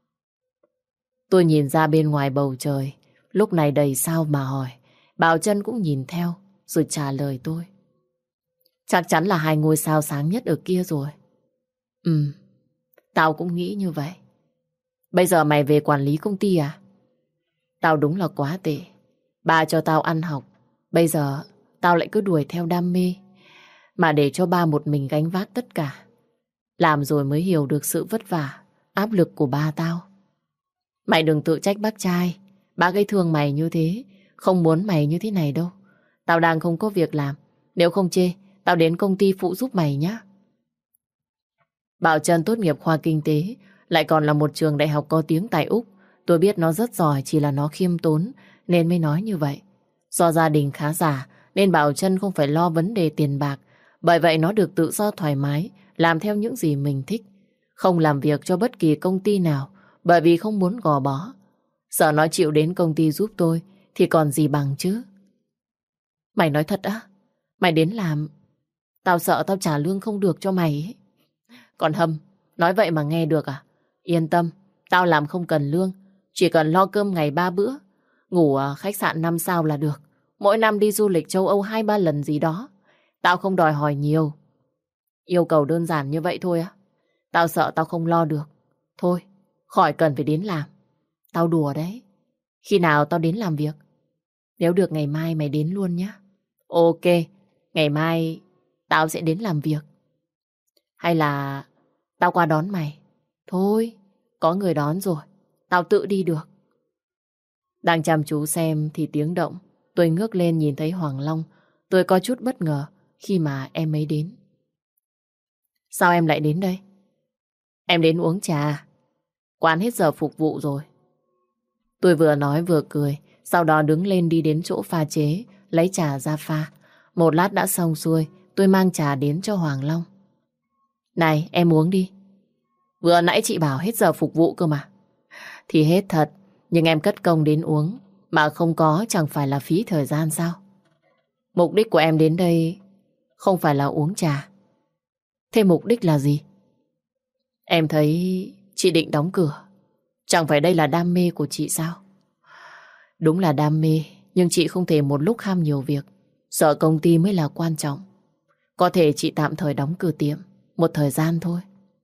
Tôi nhìn ra bên ngoài bầu trời, lúc này đầy sao mà hỏi. Bảo Trân cũng nhìn theo, rồi trả lời tôi. Chắc chắn là hai ngôi sao sáng nhất ở kia rồi. Ừ, tao cũng nghĩ như vậy. Bây giờ mày về quản lý công ty à? Tao đúng là quá tệ. Ba cho tao ăn học, bây giờ tao lại cứ đuổi theo đam mê, mà để cho ba một mình gánh vác tất cả. Làm rồi mới hiểu được sự vất vả, áp lực của ba tao. Mày đừng tự trách bác trai. Bác ấy thương mày như thế, không muốn mày như thế này đâu. Tao đang không có việc làm. Nếu không chê, tao đến công ty phụ giúp mày nhé. Bảo Trân tốt nghiệp khoa kinh tế, lại còn là một trường đại học có tiếng tại Úc. Tôi biết nó rất giỏi, chỉ là nó khiêm tốn nên mới nói như vậy. Do gia đình khá giả nên Bảo Trân không phải lo vấn đề tiền bạc. Bởi vậy nó được tự do thoải mái, làm theo những gì mình thích. Không làm việc cho bất kỳ công ty nào, bởi vì không muốn gò bó. Sợ nó chịu đến công ty giúp tôi thì còn gì bằng chứ. Mày nói thật á? Mày đến làm, tao sợ tao trả lương không được cho mày ấy. Còn Hâm, nói vậy mà nghe được à? Yên tâm, tao làm không cần lương, chỉ cần lo cơm ngày ba bữa, ngủ ở khách sạn năm sao là được. Mỗi năm đi du lịch châu Âu hai ba lần gì đó. Tao không đòi hỏi nhiều. Yêu cầu đơn giản như vậy thôi á. Tao sợ tao không lo được. Thôi, khỏi cần phải đến làm. Tao đùa đấy. Khi nào tao đến làm việc? Nếu được ngày mai mày đến luôn nhé. Ok, ngày mai tao sẽ đến làm việc. Hay là tao qua đón mày? Thôi, có người đón rồi, tao tự đi được. Đang chăm chú xem thì tiếng động. Tôi ngước lên nhìn thấy Hoàng Long. Tôi có chút bất ngờ khi mà em ấy đến. Sao em lại đến đây? Em đến uống trà. Quán hết giờ phục vụ rồi. Tôi vừa nói vừa cười, sau đó đứng lên đi đến chỗ pha chế, lấy trà ra pha. Một lát đã xong xuôi, tôi mang trà đến cho Hoàng Long. Này, em uống đi. Vừa nãy chị bảo hết giờ phục vụ cơ mà. Thì hết thật, nhưng em cất công đến uống, mà không có chẳng phải là phí thời gian sao? Mục đích của em đến đây không phải là uống trà. Thế mục đích là gì? Em thấy chị định đóng cửa. Chẳng phải đây là đam mê của chị sao? Đúng là đam mê, nhưng chị không thể một lúc ham nhiều việc. Sợ công ty mới là quan trọng. Có thể chị tạm thời đóng cửa tiệm một thời gian thôi.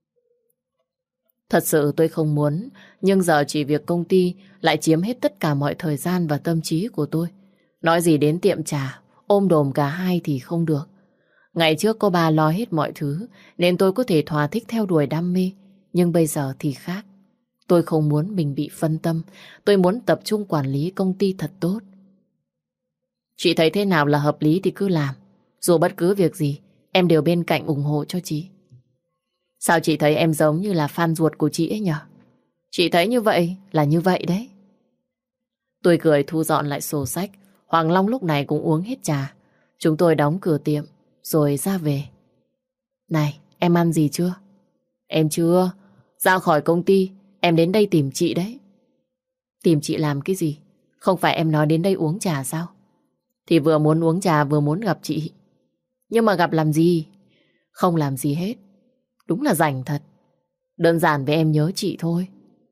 Thật sự tôi không muốn, nhưng giờ chỉ việc công ty lại chiếm hết tất cả mọi thời gian và tâm trí của tôi. Nói gì đến tiệm trà, ôm đồm cả hai thì không được. Ngày trước có ba lo hết mọi thứ, nên tôi có thể thỏa thích theo đuổi đam mê. Nhưng bây giờ thì khác. Tôi không muốn mình bị phân tâm. Tôi muốn tập trung quản lý công ty thật tốt. Chị thấy thế nào là hợp lý thì cứ làm. Dù bất cứ việc gì, em đều bên cạnh ủng hộ cho chị. Sao chị thấy em giống như là fan ruột của chị ấy nhở? Chị thấy như vậy là như vậy đấy. Tôi cười thu dọn lại sổ sách. Hoàng Long lúc này cũng uống hết trà. Chúng tôi đóng cửa tiệm rồi ra về. Này, em ăn gì chưa? Em chưa. Ra khỏi công ty, em đến đây tìm chị đấy. Tìm chị làm cái gì? Không phải em nói đến đây uống trà sao? Thì vừa muốn uống trà vừa muốn gặp chị. Nhưng mà gặp làm gì? Không làm gì hết. Đúng là rảnh thật. Đơn giản vì em nhớ chị thôi.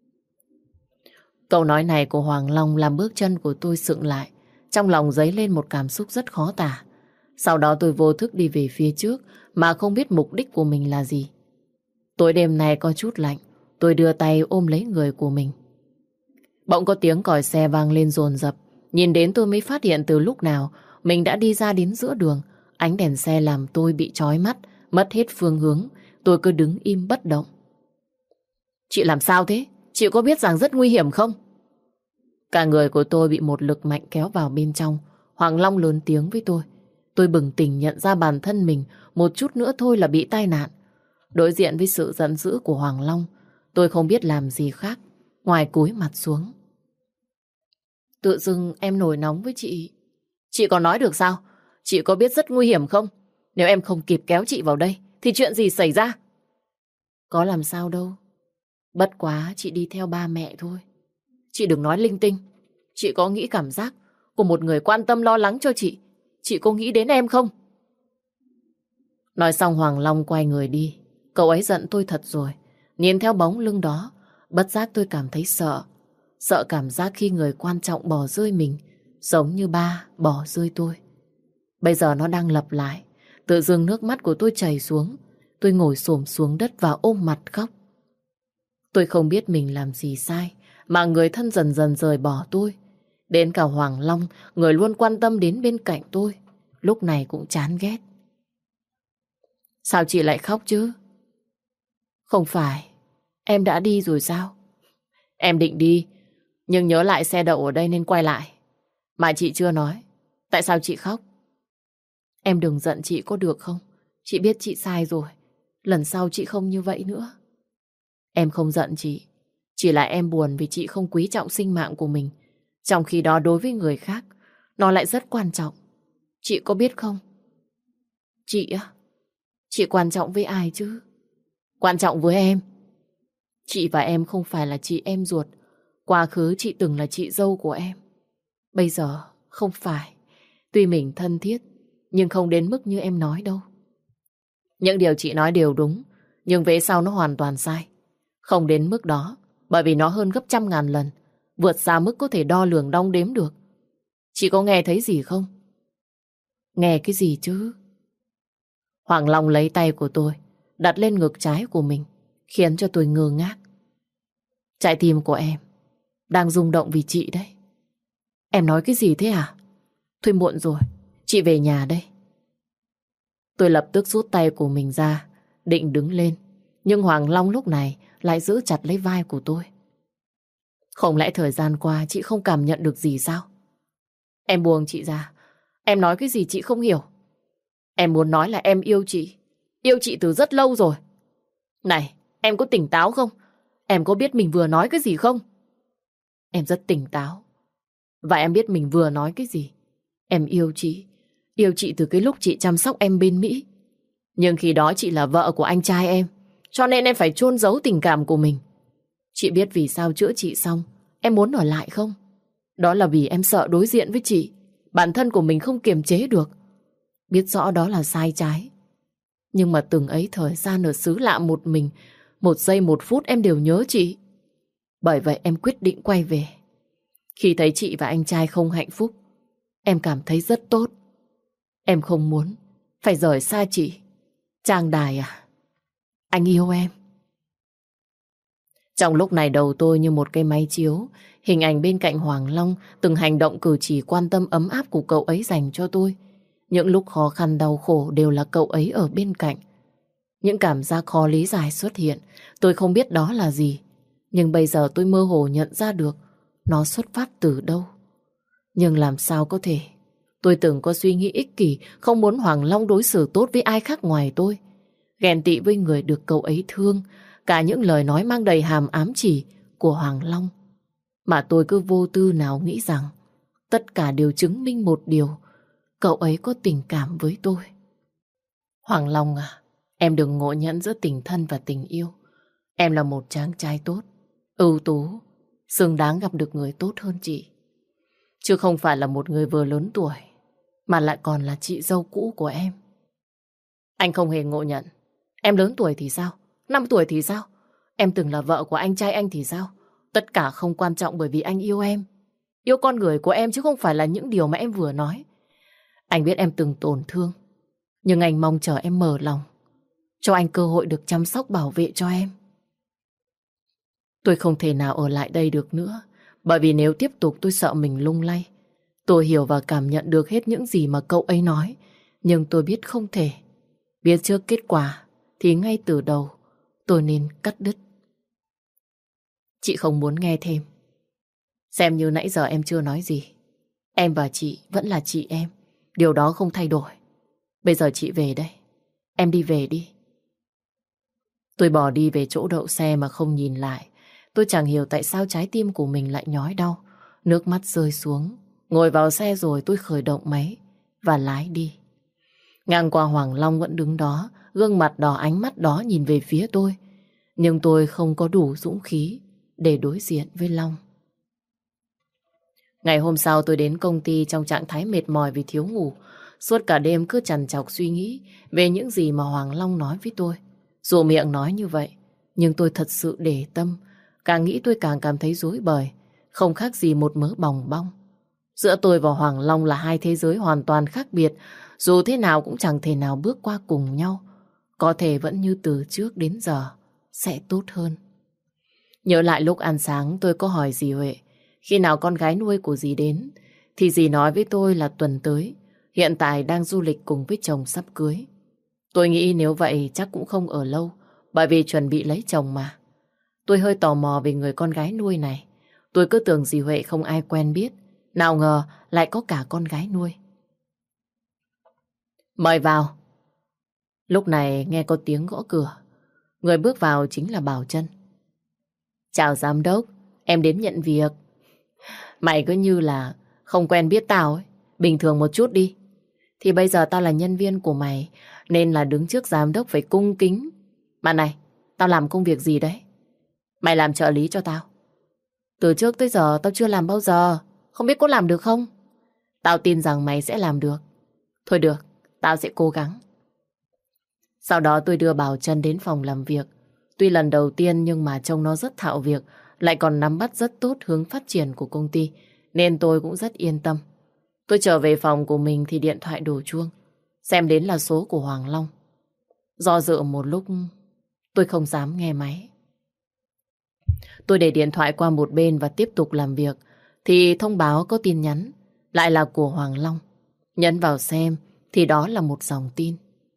Câu nói này của Hoàng Long làm bước chân của tôi sững lại. Trong lòng dấy lên một cảm xúc rất khó tả. Sau đó tôi vô thức đi về phía trước mà không biết mục đích của mình là gì. Tối đêm này có chút lạnh. Tôi đưa tay ôm lấy người của mình. Bỗng có tiếng còi xe vang lên dồn dập. Nhìn đến tôi mới phát hiện từ lúc nào mình đã đi ra đến giữa đường. Ánh đèn xe làm tôi bị chói mắt, mất hết phương hướng. Tôi cứ đứng im bất động. Chị làm sao thế? Chị có biết rằng rất nguy hiểm không? Cả người của tôi bị một lực mạnh kéo vào bên trong. Hoàng Long lớn tiếng với tôi. Tôi bừng tỉnh nhận ra bản thân mình một chút nữa thôi là bị tai nạn. Đối diện với sự giận dữ của Hoàng Long, tôi không biết làm gì khác ngoài cúi mặt xuống. Tự dưng em nổi nóng với chị. Chị có nói được sao? Chị có biết rất nguy hiểm không? Nếu em không kịp kéo chị vào đây thì chuyện gì xảy ra? Có làm sao đâu. Bất quá chị đi theo ba mẹ thôi. Chị đừng nói linh tinh. Chị có nghĩ cảm giác của một người quan tâm lo lắng cho chị. Chị có nghĩ đến em không? Nói xong Hoàng Long quay người đi. Cậu ấy giận tôi thật rồi. Nhìn theo bóng lưng đó, bất giác tôi cảm thấy sợ. Sợ cảm giác khi người quan trọng bỏ rơi mình, giống như ba bỏ rơi tôi. Bây giờ nó đang lặp lại. Tự dưng nước mắt của tôi chảy xuống. Tôi ngồi xổm xuống đất và ôm mặt khóc. Tôi không biết mình làm gì sai mà người thân dần dần rời bỏ tôi. Đến cả Hoàng Long, người luôn quan tâm đến bên cạnh tôi, lúc này cũng chán ghét. Sao chị lại khóc chứ? Không phải em đã đi rồi sao? Em định đi, nhưng nhớ lại xe đậu ở đây nên quay lại. Mà chị chưa nói tại sao chị khóc. Em đừng giận chị có được không? Chị biết chị sai rồi. Lần sau chị không như vậy nữa. Em không giận chị. Chỉ là em buồn vì chị không quý trọng sinh mạng của mình. Trong khi đó đối với người khác, nó lại rất quan trọng. Chị có biết không? Chị á? Chị quan trọng với ai chứ? Quan trọng với em. Chị và em không phải là chị em ruột. Quá khứ chị từng là chị dâu của em. Bây giờ không phải. Tuy mình thân thiết, nhưng không đến mức như em nói đâu. Những điều chị nói đều đúng, nhưng về sau nó hoàn toàn sai. Không đến mức đó, bởi vì nó hơn gấp trăm ngàn lần, vượt xa mức có thể đo lường đong đếm được. Chị có nghe thấy gì không? Nghe cái gì chứ? Hoàng Long lấy tay của tôi, đặt lên ngực trái của mình, khiến cho tôi ngơ ngác. Trái tim của em đang rung động vì chị đấy. Em nói cái gì thế à? Thôi muộn rồi, chị về nhà đây. Tôi lập tức rút tay của mình ra, định đứng lên. Nhưng Hoàng Long lúc này lại giữ chặt lấy vai của tôi. Không lẽ thời gian qua chị không cảm nhận được gì sao? Em buông chị ra. Em nói cái gì chị không hiểu. Em muốn nói là em yêu chị. Yêu chị từ rất lâu rồi. Này, em có tỉnh táo không? Em có biết mình vừa nói cái gì không? Em rất tỉnh táo. Và em biết mình vừa nói cái gì. Em yêu chị. Yêu chị từ cái lúc chị chăm sóc em bên Mỹ. Nhưng khi đó chị là vợ của anh trai em, cho nên em phải chôn giấu tình cảm của mình. Chị biết vì sao chữa trị xong em muốn ở lại không? Đó là vì em sợ đối diện với chị, bản thân của mình không kiềm chế được. Biết rõ đó là sai trái. Nhưng mà từng ấy thời gian ở xứ lạ một mình, một giây một phút em đều nhớ chị. Bởi vậy em quyết định quay về. Khi thấy chị và anh trai không hạnh phúc, em cảm thấy rất tốt. Em không muốn phải rời xa chị. Trang Đài à, anh yêu em. Trong lúc này đầu tôi như một cây máy chiếu. Hình ảnh bên cạnh Hoàng Long, từng hành động cử chỉ quan tâm ấm áp của cậu ấy dành cho tôi. Những lúc khó khăn đau khổ đều là cậu ấy ở bên cạnh. Những cảm giác khó lý giải xuất hiện. Tôi không biết đó là gì. Nhưng bây giờ tôi mơ hồ nhận ra được nó xuất phát từ đâu. Nhưng làm sao có thể? Tôi từng có suy nghĩ ích kỷ, không muốn Hoàng Long đối xử tốt với ai khác ngoài tôi. Ghen tị với người được cậu ấy thương, cả những lời nói mang đầy hàm ám chỉ của Hoàng Long. Mà tôi cứ vô tư nào nghĩ rằng tất cả đều chứng minh một điều, cậu ấy có tình cảm với tôi. Hoàng Long à, em đừng ngộ nhận giữa tình thân và tình yêu. Em là một chàng trai tốt, ưu tú, xứng đáng gặp được người tốt hơn chị. Chứ không phải là một người vừa lớn tuổi, mà lại còn là chị dâu cũ của em. Anh không hề ngộ nhận. Em lớn tuổi thì sao? Năm tuổi thì sao? Em từng là vợ của anh trai anh thì sao? Tất cả không quan trọng bởi vì anh yêu em. Yêu con người của em chứ không phải là những điều mà em vừa nói. Anh biết em từng tổn thương, nhưng anh mong chờ em mở lòng, cho anh cơ hội được chăm sóc bảo vệ cho em. Tôi không thể nào ở lại đây được nữa, bởi vì nếu tiếp tục tôi sợ mình lung lay. Tôi hiểu và cảm nhận được hết những gì mà cậu ấy nói, nhưng tôi biết không thể. Biết trước kết quả thì ngay từ đầu tôi nên cắt đứt. Chị không muốn nghe thêm. Xem như nãy giờ em chưa nói gì. Em và chị vẫn là chị em. Điều đó không thay đổi. Bây giờ chị về đây. Em đi về đi. Tôi bỏ đi về chỗ đậu xe mà không nhìn lại. Tôi chẳng hiểu tại sao trái tim của mình lại nhói đau. Nước mắt rơi xuống. Ngồi vào xe rồi tôi khởi động máy và lái đi. Ngang qua Hoàng Long vẫn đứng đó, gương mặt đỏ, ánh mắt đó nhìn về phía tôi. Nhưng tôi không có đủ dũng khí để đối diện với Long. Ngày hôm sau tôi đến công ty trong trạng thái mệt mỏi vì thiếu ngủ. Suốt cả đêm cứ trằn trọc suy nghĩ về những gì mà Hoàng Long nói với tôi. Dù miệng nói như vậy, nhưng tôi thật sự để tâm. Càng nghĩ tôi càng cảm thấy rối bời, không khác gì một mớ bòng bong. Giữa tôi và Hoàng Long là hai thế giới hoàn toàn khác biệt. Dù thế nào cũng chẳng thể nào bước qua cùng nhau. Có thể vẫn như từ trước đến giờ sẽ tốt hơn. Nhớ lại lúc ăn sáng tôi có hỏi dì Huệ khi nào con gái nuôi của dì đến, thì dì nói với tôi là tuần tới. Hiện tại đang du lịch cùng với chồng sắp cưới. Tôi nghĩ nếu vậy chắc cũng không ở lâu, bởi vì chuẩn bị lấy chồng mà. Tôi hơi tò mò về người con gái nuôi này. Tôi cứ tưởng dì Huệ không ai quen biết, nào ngờ lại có cả con gái nuôi. Mời vào. Lúc này nghe có tiếng gõ cửa. Người bước vào chính là Bảo Trân. Chào giám đốc, em đến nhận việc. Mày cứ như là không quen biết tao ấy. Bình thường một chút đi. Thì bây giờ tao là nhân viên của mày, nên là đứng trước giám đốc phải cung kính. Mà này, tao làm công việc gì đấy? Mày làm trợ lý cho tao. Từ trước tới giờ tao chưa làm bao giờ. Không biết có làm được không? Tao tin rằng mày sẽ làm được. Thôi được, tao sẽ cố gắng. Sau đó tôi đưa Bảo Trân đến phòng làm việc. Tuy lần đầu tiên nhưng mà trông nó rất thạo việc, lại còn nắm bắt rất tốt hướng phát triển của công ty, nên tôi cũng rất yên tâm. Tôi trở về phòng của mình thì điện thoại đổ chuông. Xem đến là số của Hoàng Long. Do dự một lúc, tôi không dám nghe máy. Tôi để điện thoại qua một bên và tiếp tục làm việc, thì thông báo có tin nhắn, lại là của Hoàng Long. Nhấn vào xem thì đó là một dòng tin.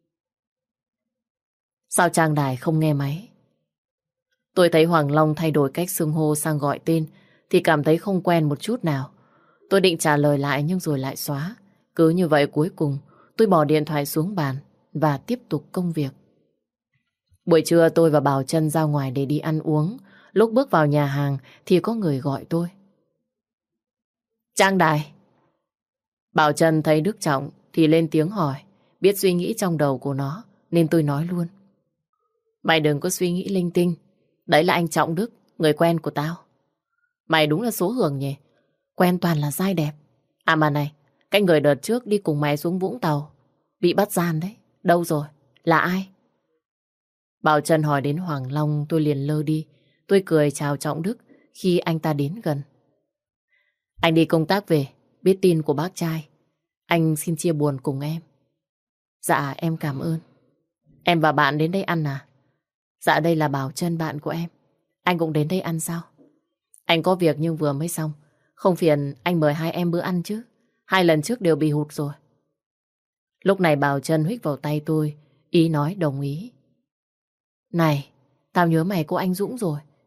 Sao trang đài không nghe máy? Tôi thấy Hoàng Long thay đổi cách xưng hô sang gọi tên thì cảm thấy không quen một chút nào. Tôi định trả lời lại nhưng rồi lại xóa. Cứ như vậy cuối cùng tôi bỏ điện thoại xuống bàn và tiếp tục công việc. Buổi trưa tôi và Bảo Trân ra ngoài để đi ăn uống. Lúc bước vào nhà hàng thì có người gọi tôi. Trang đài. Bảo Trân thấy Đức Trọng thì lên tiếng hỏi. Biết suy nghĩ trong đầu của nó nên tôi nói luôn. Mày đừng có suy nghĩ linh tinh. Đấy là anh Trọng Đức, người quen của tao. Mày đúng là số hưởng nhỉ. Quen toàn là giai đẹp. À mà này, cái người đợt trước đi cùng mày xuống Vũng Tàu bị bắt gian đấy. Đâu rồi? Là ai? Bảo Trân hỏi đến Hoàng Long, tôi liền lơ đi. Tôi cười chào Trọng Đức khi anh ta đến gần. Anh đi công tác về, biết tin của bác trai. Anh xin chia buồn cùng em. Dạ em cảm ơn. Em và bạn đến đây ăn à? Dạ đây là Bảo Trân, bạn của em. Anh cũng đến đây ăn sao? Anh có việc nhưng vừa mới xong. Không phiền anh mời hai em bữa ăn chứ. Hai lần trước đều bị hụt rồi. Lúc này Bảo Trân huých vào tay tôi, ý nói đồng ý. Này, tao nhớ mày cô anh Dũng rồi.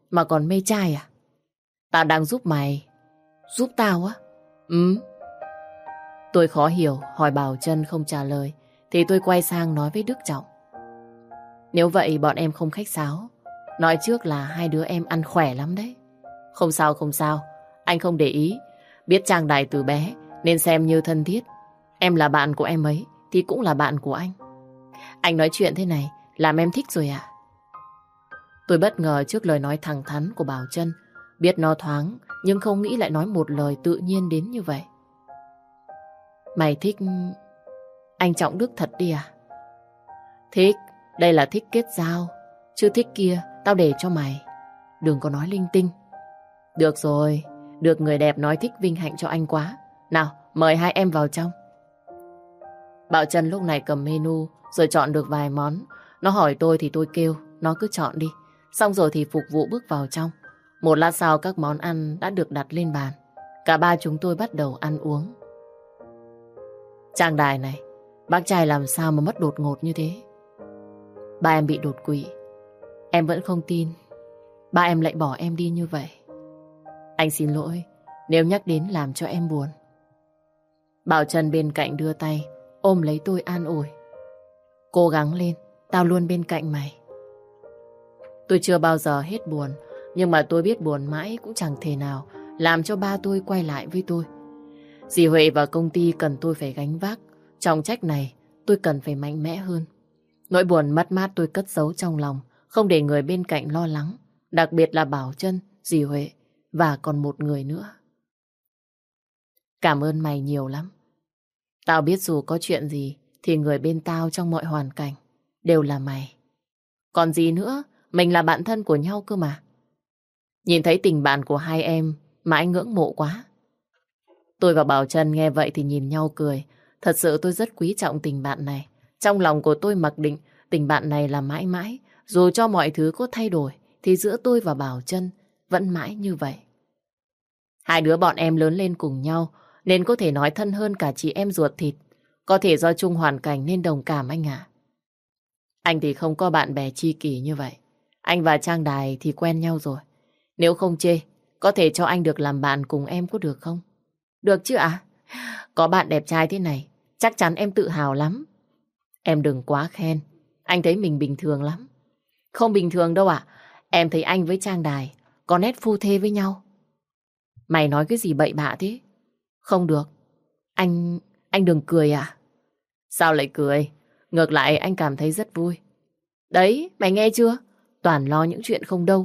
mà còn mê trai à? Tao đang giúp mày. Giúp tao á? Ừ. Tôi khó hiểu, hỏi Bảo Trân không trả lời, thì tôi quay sang nói với Đức Trọng. Nếu vậy bọn em không khách sáo. Nói trước là hai đứa em ăn khỏe lắm đấy. Không sao không sao, anh không để ý. Biết Trang Đài từ bé nên xem như thân thiết. Em là bạn của em ấy thì cũng là bạn của anh. Anh nói chuyện thế này làm em thích rồi à? Tôi bất ngờ trước lời nói thẳng thắn của Bảo Trân. Biết nó thoáng nhưng không nghĩ lại nói một lời tự nhiên đến như vậy. Mày thích anh Trọng Đức thật đi à? Thích, đây là thích kết giao. Chứ thích kia tao để cho mày. Đừng có nói linh tinh. Được rồi, được người đẹp nói thích vinh hạnh cho anh quá. Nào, mời hai em vào trong. Bảo Trân lúc này cầm menu rồi chọn được vài món. Nó hỏi tôi thì tôi kêu, nó cứ chọn đi. Xong rồi thì phục vụ bước vào trong. Một lát sau các món ăn đã được đặt lên bàn. Cả ba chúng tôi bắt đầu ăn uống. Trang Đài này, bác trai làm sao mà mất đột ngột như thế? Ba em bị đột quỵ. Em vẫn không tin ba em lại bỏ em đi như vậy. Anh xin lỗi nếu nhắc đến làm cho em buồn. Bảo Trân bên cạnh đưa tay ôm lấy tôi an ủi. Cố gắng lên, tao luôn bên cạnh mày. Tôi chưa bao giờ hết buồn, nhưng mà tôi biết buồn mãi cũng chẳng thể nào làm cho ba tôi quay lại với tôi. Dì Huệ và công ty cần tôi phải gánh vác. Trọng trách này tôi cần phải mạnh mẽ hơn. Nỗi buồn mất mát tôi cất giấu trong lòng, không để người bên cạnh lo lắng. Đặc biệt là Bảo Trân, dì Huệ và còn một người nữa. Cảm ơn mày nhiều lắm. Tao biết dù có chuyện gì thì người bên tao trong mọi hoàn cảnh đều là mày. Còn gì nữa, mình là bạn thân của nhau cơ mà. Nhìn thấy tình bạn của hai em mà anh ngưỡng mộ quá. Tôi và Bảo Trân nghe vậy thì nhìn nhau cười. Thật sự tôi rất quý trọng tình bạn này. Trong lòng của tôi mặc định tình bạn này là mãi mãi. Dù cho mọi thứ có thay đổi thì giữa tôi và Bảo Trân vẫn mãi như vậy. Hai đứa bọn em lớn lên cùng nhau nên có thể nói thân hơn cả chị em ruột thịt. Có thể do chung hoàn cảnh nên đồng cảm anh ạ. Anh thì không có bạn bè tri kỷ như vậy. Anh và Trang Đài thì quen nhau rồi. Nếu không chê, có thể cho anh được làm bạn cùng em có được không? Được chứ ạ? Có bạn đẹp trai thế này, chắc chắn em tự hào lắm. Em đừng quá khen, anh thấy mình bình thường lắm. Không bình thường đâu ạ. Em thấy anh với Trang Đài có nét phu thê với nhau. Mày nói cái gì bậy bạ thế? Không được. Anh... anh đừng cười à? Sao lại cười? Ngược lại anh cảm thấy rất vui. Đấy, mày nghe chưa? Toàn lo những chuyện không đâu.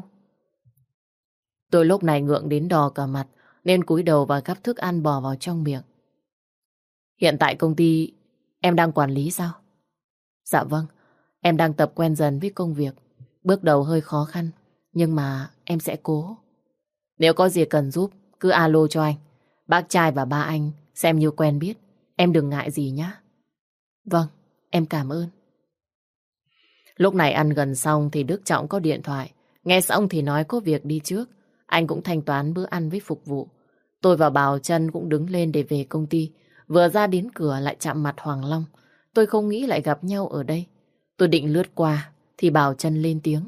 Tôi lúc này ngượng đến đỏ cả mặt nên cúi đầu và gắp thức ăn bò vào trong miệng. Hiện tại công ty em đang quản lý sao? Dạ vâng, em đang tập quen dần với công việc. Bước đầu hơi khó khăn, nhưng mà em sẽ cố. Nếu có gì cần giúp, cứ alo cho anh. Bác trai và ba anh xem như quen biết. Em đừng ngại gì nhá. Vâng, em cảm ơn. Lúc này ăn gần xong thì Đức Trọng có điện thoại. Nghe xong thì nói có việc đi trước. Anh cũng thanh toán bữa ăn với phục vụ. Tôi và Bảo Trân cũng đứng lên để về công ty. Vừa ra đến cửa lại chạm mặt Hoàng Long. Tôi không nghĩ lại gặp nhau ở đây. Tôi định lướt qua thì Bảo Trân lên tiếng.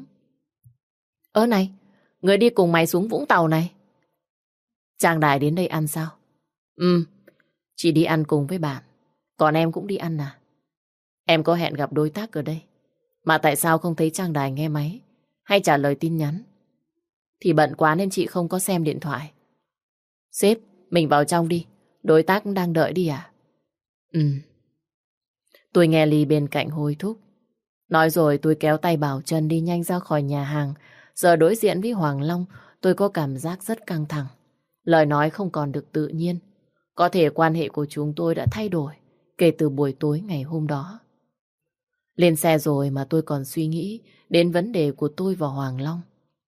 Ơ này, người đi cùng mày xuống Vũng Tàu này. Trang Đài đến đây ăn sao? Ừ, chị đi ăn cùng với bạn. Còn em cũng đi ăn à? Em có hẹn gặp đối tác ở đây. Mà tại sao không thấy Trang Đài nghe máy hay trả lời tin nhắn? Thì bận quá nên chị không có xem điện thoại. Sếp, mình vào trong đi. Đối tác đang đợi đi à? Ừ. Tôi nghe Ly bên cạnh hối thúc. Nói rồi tôi kéo tay Bảo Trân đi nhanh ra khỏi nhà hàng. Giờ đối diện với Hoàng Long, tôi có cảm giác rất căng thẳng. Lời nói không còn được tự nhiên. Có thể quan hệ của chúng tôi đã thay đổi kể từ buổi tối ngày hôm đó. Lên xe rồi mà tôi còn suy nghĩ đến vấn đề của tôi và Hoàng Long.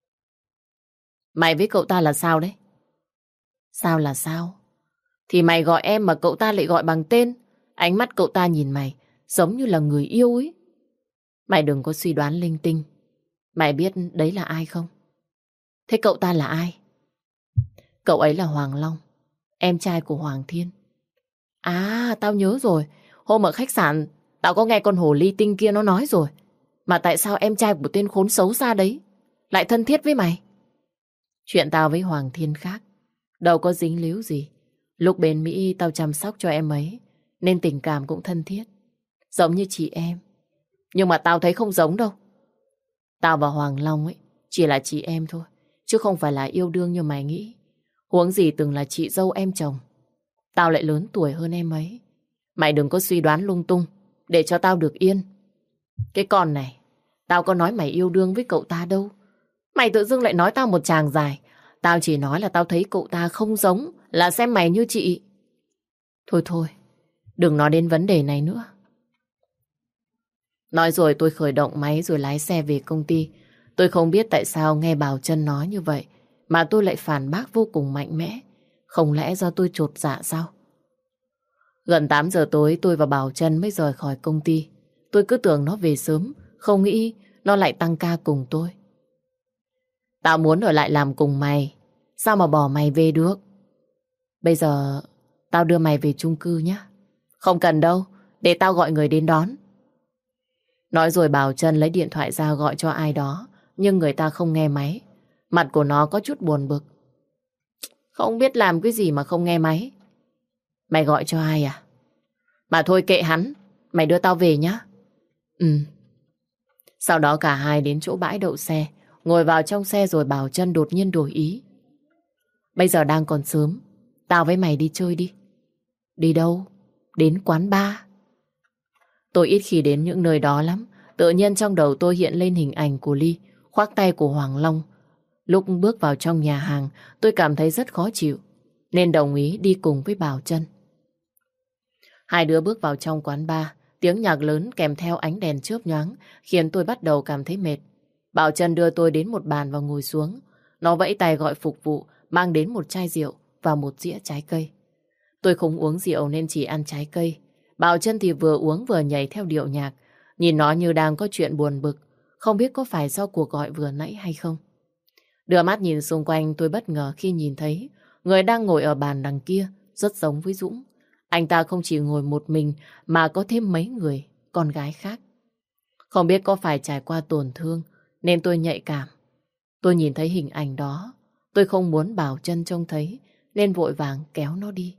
Mày với cậu ta là sao đấy? Sao là sao? Thì mày gọi em mà cậu ta lại gọi bằng tên. Ánh mắt cậu ta nhìn mày giống như là người yêu ấy. Mày đừng có suy đoán linh tinh. Mày biết đấy là ai không? Thế cậu ta là ai? Cậu ấy là Hoàng Long, em trai của Hoàng Thiên. À, tao nhớ rồi. Hôm ở khách sạn tao có nghe con hồ ly tinh kia nó nói rồi. Mà tại sao em trai của tên khốn xấu xa đấy lại thân thiết với mày? Chuyện tao với Hoàng Thiên khác, đâu có dính líu gì. Lúc bên Mỹ tao chăm sóc cho em ấy, nên tình cảm cũng thân thiết, giống như chị em. Nhưng mà tao thấy không giống đâu. Tao và Hoàng Long ấy chỉ là chị em thôi, chứ không phải là yêu đương như mày nghĩ. Huống gì từng là chị dâu em chồng. Tao lại lớn tuổi hơn em ấy. Mày đừng có suy đoán lung tung, để cho tao được yên. Cái con này, tao có nói mày yêu đương với cậu ta đâu. Mày tự dưng lại nói tao một tràng dài. Tao chỉ nói là tao thấy cậu ta không giống, là xem mày như chị. Thôi thôi, đừng nói đến vấn đề này nữa. Nói rồi tôi khởi động máy rồi lái xe về công ty. Tôi không biết tại sao nghe Bảo Trân nói như vậy mà tôi lại phản bác vô cùng mạnh mẽ. Không lẽ do tôi chột dạ sao? Gần tám giờ tối tôi và Bảo Trân mới rời khỏi công ty. Tôi cứ tưởng nó về sớm, không nghĩ nó lại tăng ca cùng tôi. Tao muốn ở lại làm cùng mày, sao mà bỏ mày về được? Bây giờ tao đưa mày về chung cư nhé. Không cần đâu, để tao gọi người đến đón. Nói rồi Bảo Trân lấy điện thoại ra gọi cho ai đó, nhưng người ta không nghe máy. Mặt của nó có chút buồn bực. Không biết làm cái gì mà không nghe máy. Mày gọi cho ai à? Mà thôi kệ hắn, mày đưa tao về nhá. Ừ. Sau đó cả hai đến chỗ bãi đậu xe, ngồi vào trong xe rồi Bảo Trân đột nhiên đổi ý. Bây giờ đang còn sớm, tao với mày đi chơi đi. Đi đâu? Đến quán bar. Tôi ít khi đến những nơi đó lắm. Tự nhiên trong đầu tôi hiện lên hình ảnh của Ly khoác tay của Hoàng Long. Lúc bước vào trong nhà hàng, tôi cảm thấy rất khó chịu, nên đồng ý đi cùng với Bảo Trân. Hai đứa bước vào trong quán bar. Tiếng nhạc lớn kèm theo ánh đèn chớp nhoáng khiến tôi bắt đầu cảm thấy mệt. Bảo Trân đưa tôi đến một bàn và ngồi xuống. Nó vẫy tay gọi phục vụ, mang đến một chai rượu và một dĩa trái cây. Tôi không uống rượu nên chỉ ăn trái cây. Bảo Trân thì vừa uống vừa nhảy theo điệu nhạc. Nhìn nó như đang có chuyện buồn bực. Không biết có phải do cuộc gọi vừa nãy hay không. Đưa mắt nhìn xung quanh, tôi bất ngờ khi nhìn thấy người đang ngồi ở bàn đằng kia rất giống với Dũng. Anh ta không chỉ ngồi một mình mà có thêm mấy người con gái khác. Không biết có phải trải qua tổn thương nên tôi nhạy cảm. Tôi nhìn thấy hình ảnh đó, tôi không muốn Bảo Trân trông thấy nên vội vàng kéo nó đi.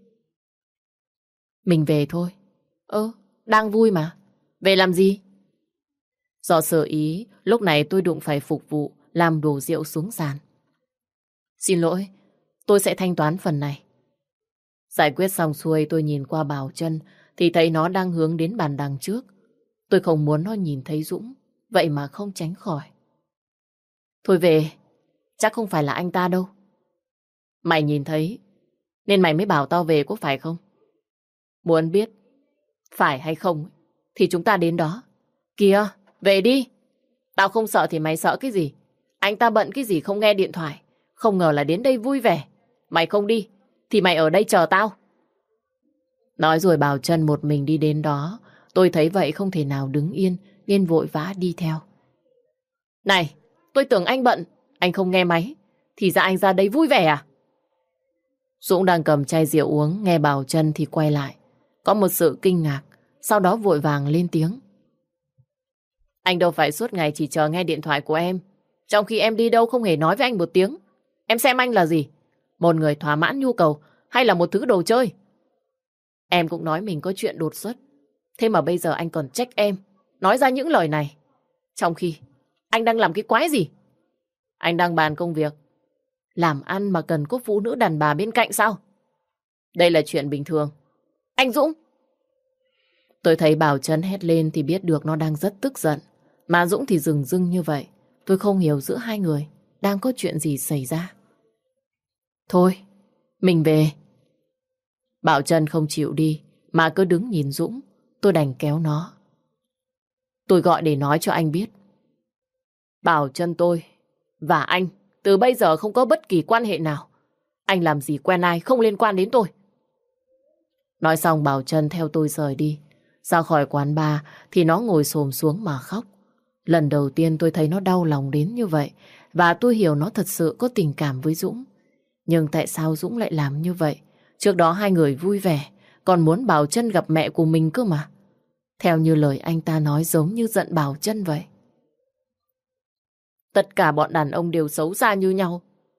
Mình về thôi. Ơ, đang vui mà. Về làm gì? Do sở ý, lúc này tôi đụng phải phục vụ làm đổ rượu xuống sàn. Xin lỗi, tôi sẽ thanh toán phần này. Giải quyết xong xuôi tôi nhìn qua Bảo Trân thì thấy nó đang hướng đến bàn đằng trước. Tôi không muốn nó nhìn thấy Dũng, vậy mà không tránh khỏi. Thôi về, chắc không phải là anh ta đâu. Mày nhìn thấy, nên mày mới bảo tao về có phải không? Muốn biết phải hay không thì chúng ta đến đó. Kìa, về đi. Tao không sợ thì mày sợ cái gì? Anh ta bận cái gì không nghe điện thoại. Không ngờ là đến đây vui vẻ. Mày không đi thì mày ở đây chờ tao. Nói rồi Bảo Trân một mình đi đến đó. Tôi thấy vậy không thể nào đứng yên nên vội vã đi theo. Này, tôi tưởng anh bận, anh không nghe máy. Thì ra anh ra đây vui vẻ à? Dũng đang cầm chai rượu uống, nghe Bảo Trân thì quay lại. Có một sự kinh ngạc, sau đó vội vàng lên tiếng. Anh đâu phải suốt ngày chỉ chờ nghe điện thoại của em. Trong khi em đi đâu không hề nói với anh một tiếng. Em xem anh là gì? Một người thỏa mãn nhu cầu hay là một thứ đồ chơi? Em cũng nói mình có chuyện đột xuất. Thế mà bây giờ anh còn trách em, nói ra những lời này. Trong khi anh đang làm cái quái gì? Anh đang bàn công việc. Làm ăn mà cần có phụ nữ đàn bà bên cạnh sao? Đây là chuyện bình thường. Anh Dũng! Tôi thấy Bảo Trân hét lên thì biết được nó đang rất tức giận. Mà Dũng thì dừng dưng như vậy. Tôi không hiểu giữa hai người đang có chuyện gì xảy ra. Thôi, mình về. Bảo Trân không chịu đi mà cứ đứng nhìn Dũng. Tôi đành kéo nó. Tôi gọi để nói cho anh biết. Bảo Trân tôi và anh từ bây giờ không có bất kỳ quan hệ nào. Anh làm gì quen ai không liên quan đến tôi. Nói xong Bảo Trân theo tôi rời đi. Ra khỏi quán bar thì nó ngồi xổm xuống mà khóc. Lần đầu tiên tôi thấy nó đau lòng đến như vậy. Và tôi hiểu nó thật sự có tình cảm với Dũng. Nhưng tại sao Dũng lại làm như vậy? Trước đó hai người vui vẻ, còn muốn Bảo Trân gặp mẹ của mình cơ mà. Theo như lời anh ta nói giống như giận Bảo Trân vậy. Tất cả bọn đàn ông đều xấu xa như nhau.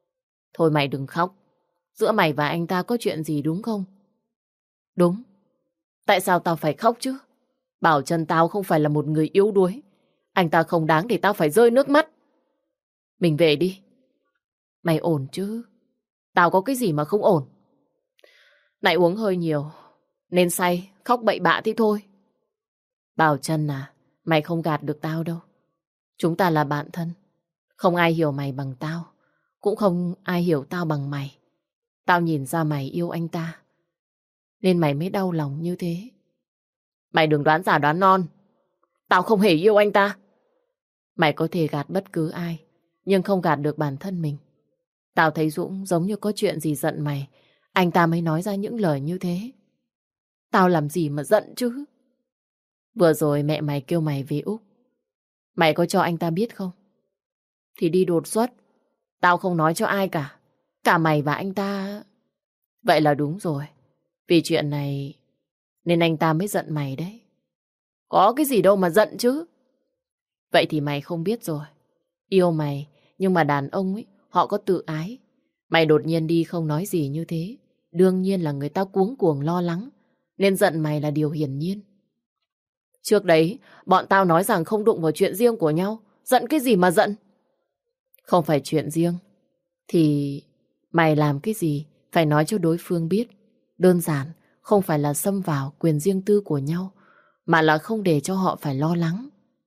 Thôi mày đừng khóc. Giữa mày và anh ta có chuyện gì đúng không? Đúng. Tại sao tao phải khóc chứ? Bảo Trân tao không phải là một người yếu đuối. Anh ta không đáng để tao phải rơi nước mắt. Mình về đi. Mày ổn chứ? Tao có cái gì mà không ổn? Nãy uống hơi nhiều nên say, khóc bậy bạ thế thôi. Bảo Trân à, mày không gạt được tao đâu. Chúng ta là bạn thân. Không ai hiểu mày bằng tao, cũng không ai hiểu tao bằng mày. Tao nhìn ra mày yêu anh ta, nên mày mới đau lòng như thế. Mày đừng đoán giả đoán non. Tao không hề yêu anh ta. Mày có thể gạt bất cứ ai, nhưng không gạt được bản thân mình. Tao thấy Dũng giống như có chuyện gì giận mày, anh ta mới nói ra những lời như thế. Tao làm gì mà giận chứ? Vừa rồi mẹ mày kêu mày về Úc. Mày có cho anh ta biết không? Thì đi đột xuất. Tao không nói cho ai cả. Cả mày và anh ta. Vậy là đúng rồi. Vì chuyện này nên anh ta mới giận mày đấy. Có cái gì đâu mà giận chứ. Vậy thì mày không biết rồi. Yêu mày, nhưng mà đàn ông ấy, họ có tự ái. Mày đột nhiên đi không nói gì như thế, đương nhiên là người ta cuống cuồng lo lắng, nên giận mày là điều hiển nhiên. Trước đấy, bọn tao nói rằng không đụng vào chuyện riêng của nhau. Giận cái gì mà giận? Không phải chuyện riêng thì mày làm cái gì phải nói cho đối phương biết. Đơn giản, không phải là xâm vào quyền riêng tư của nhau, mà là không để cho họ phải lo lắng.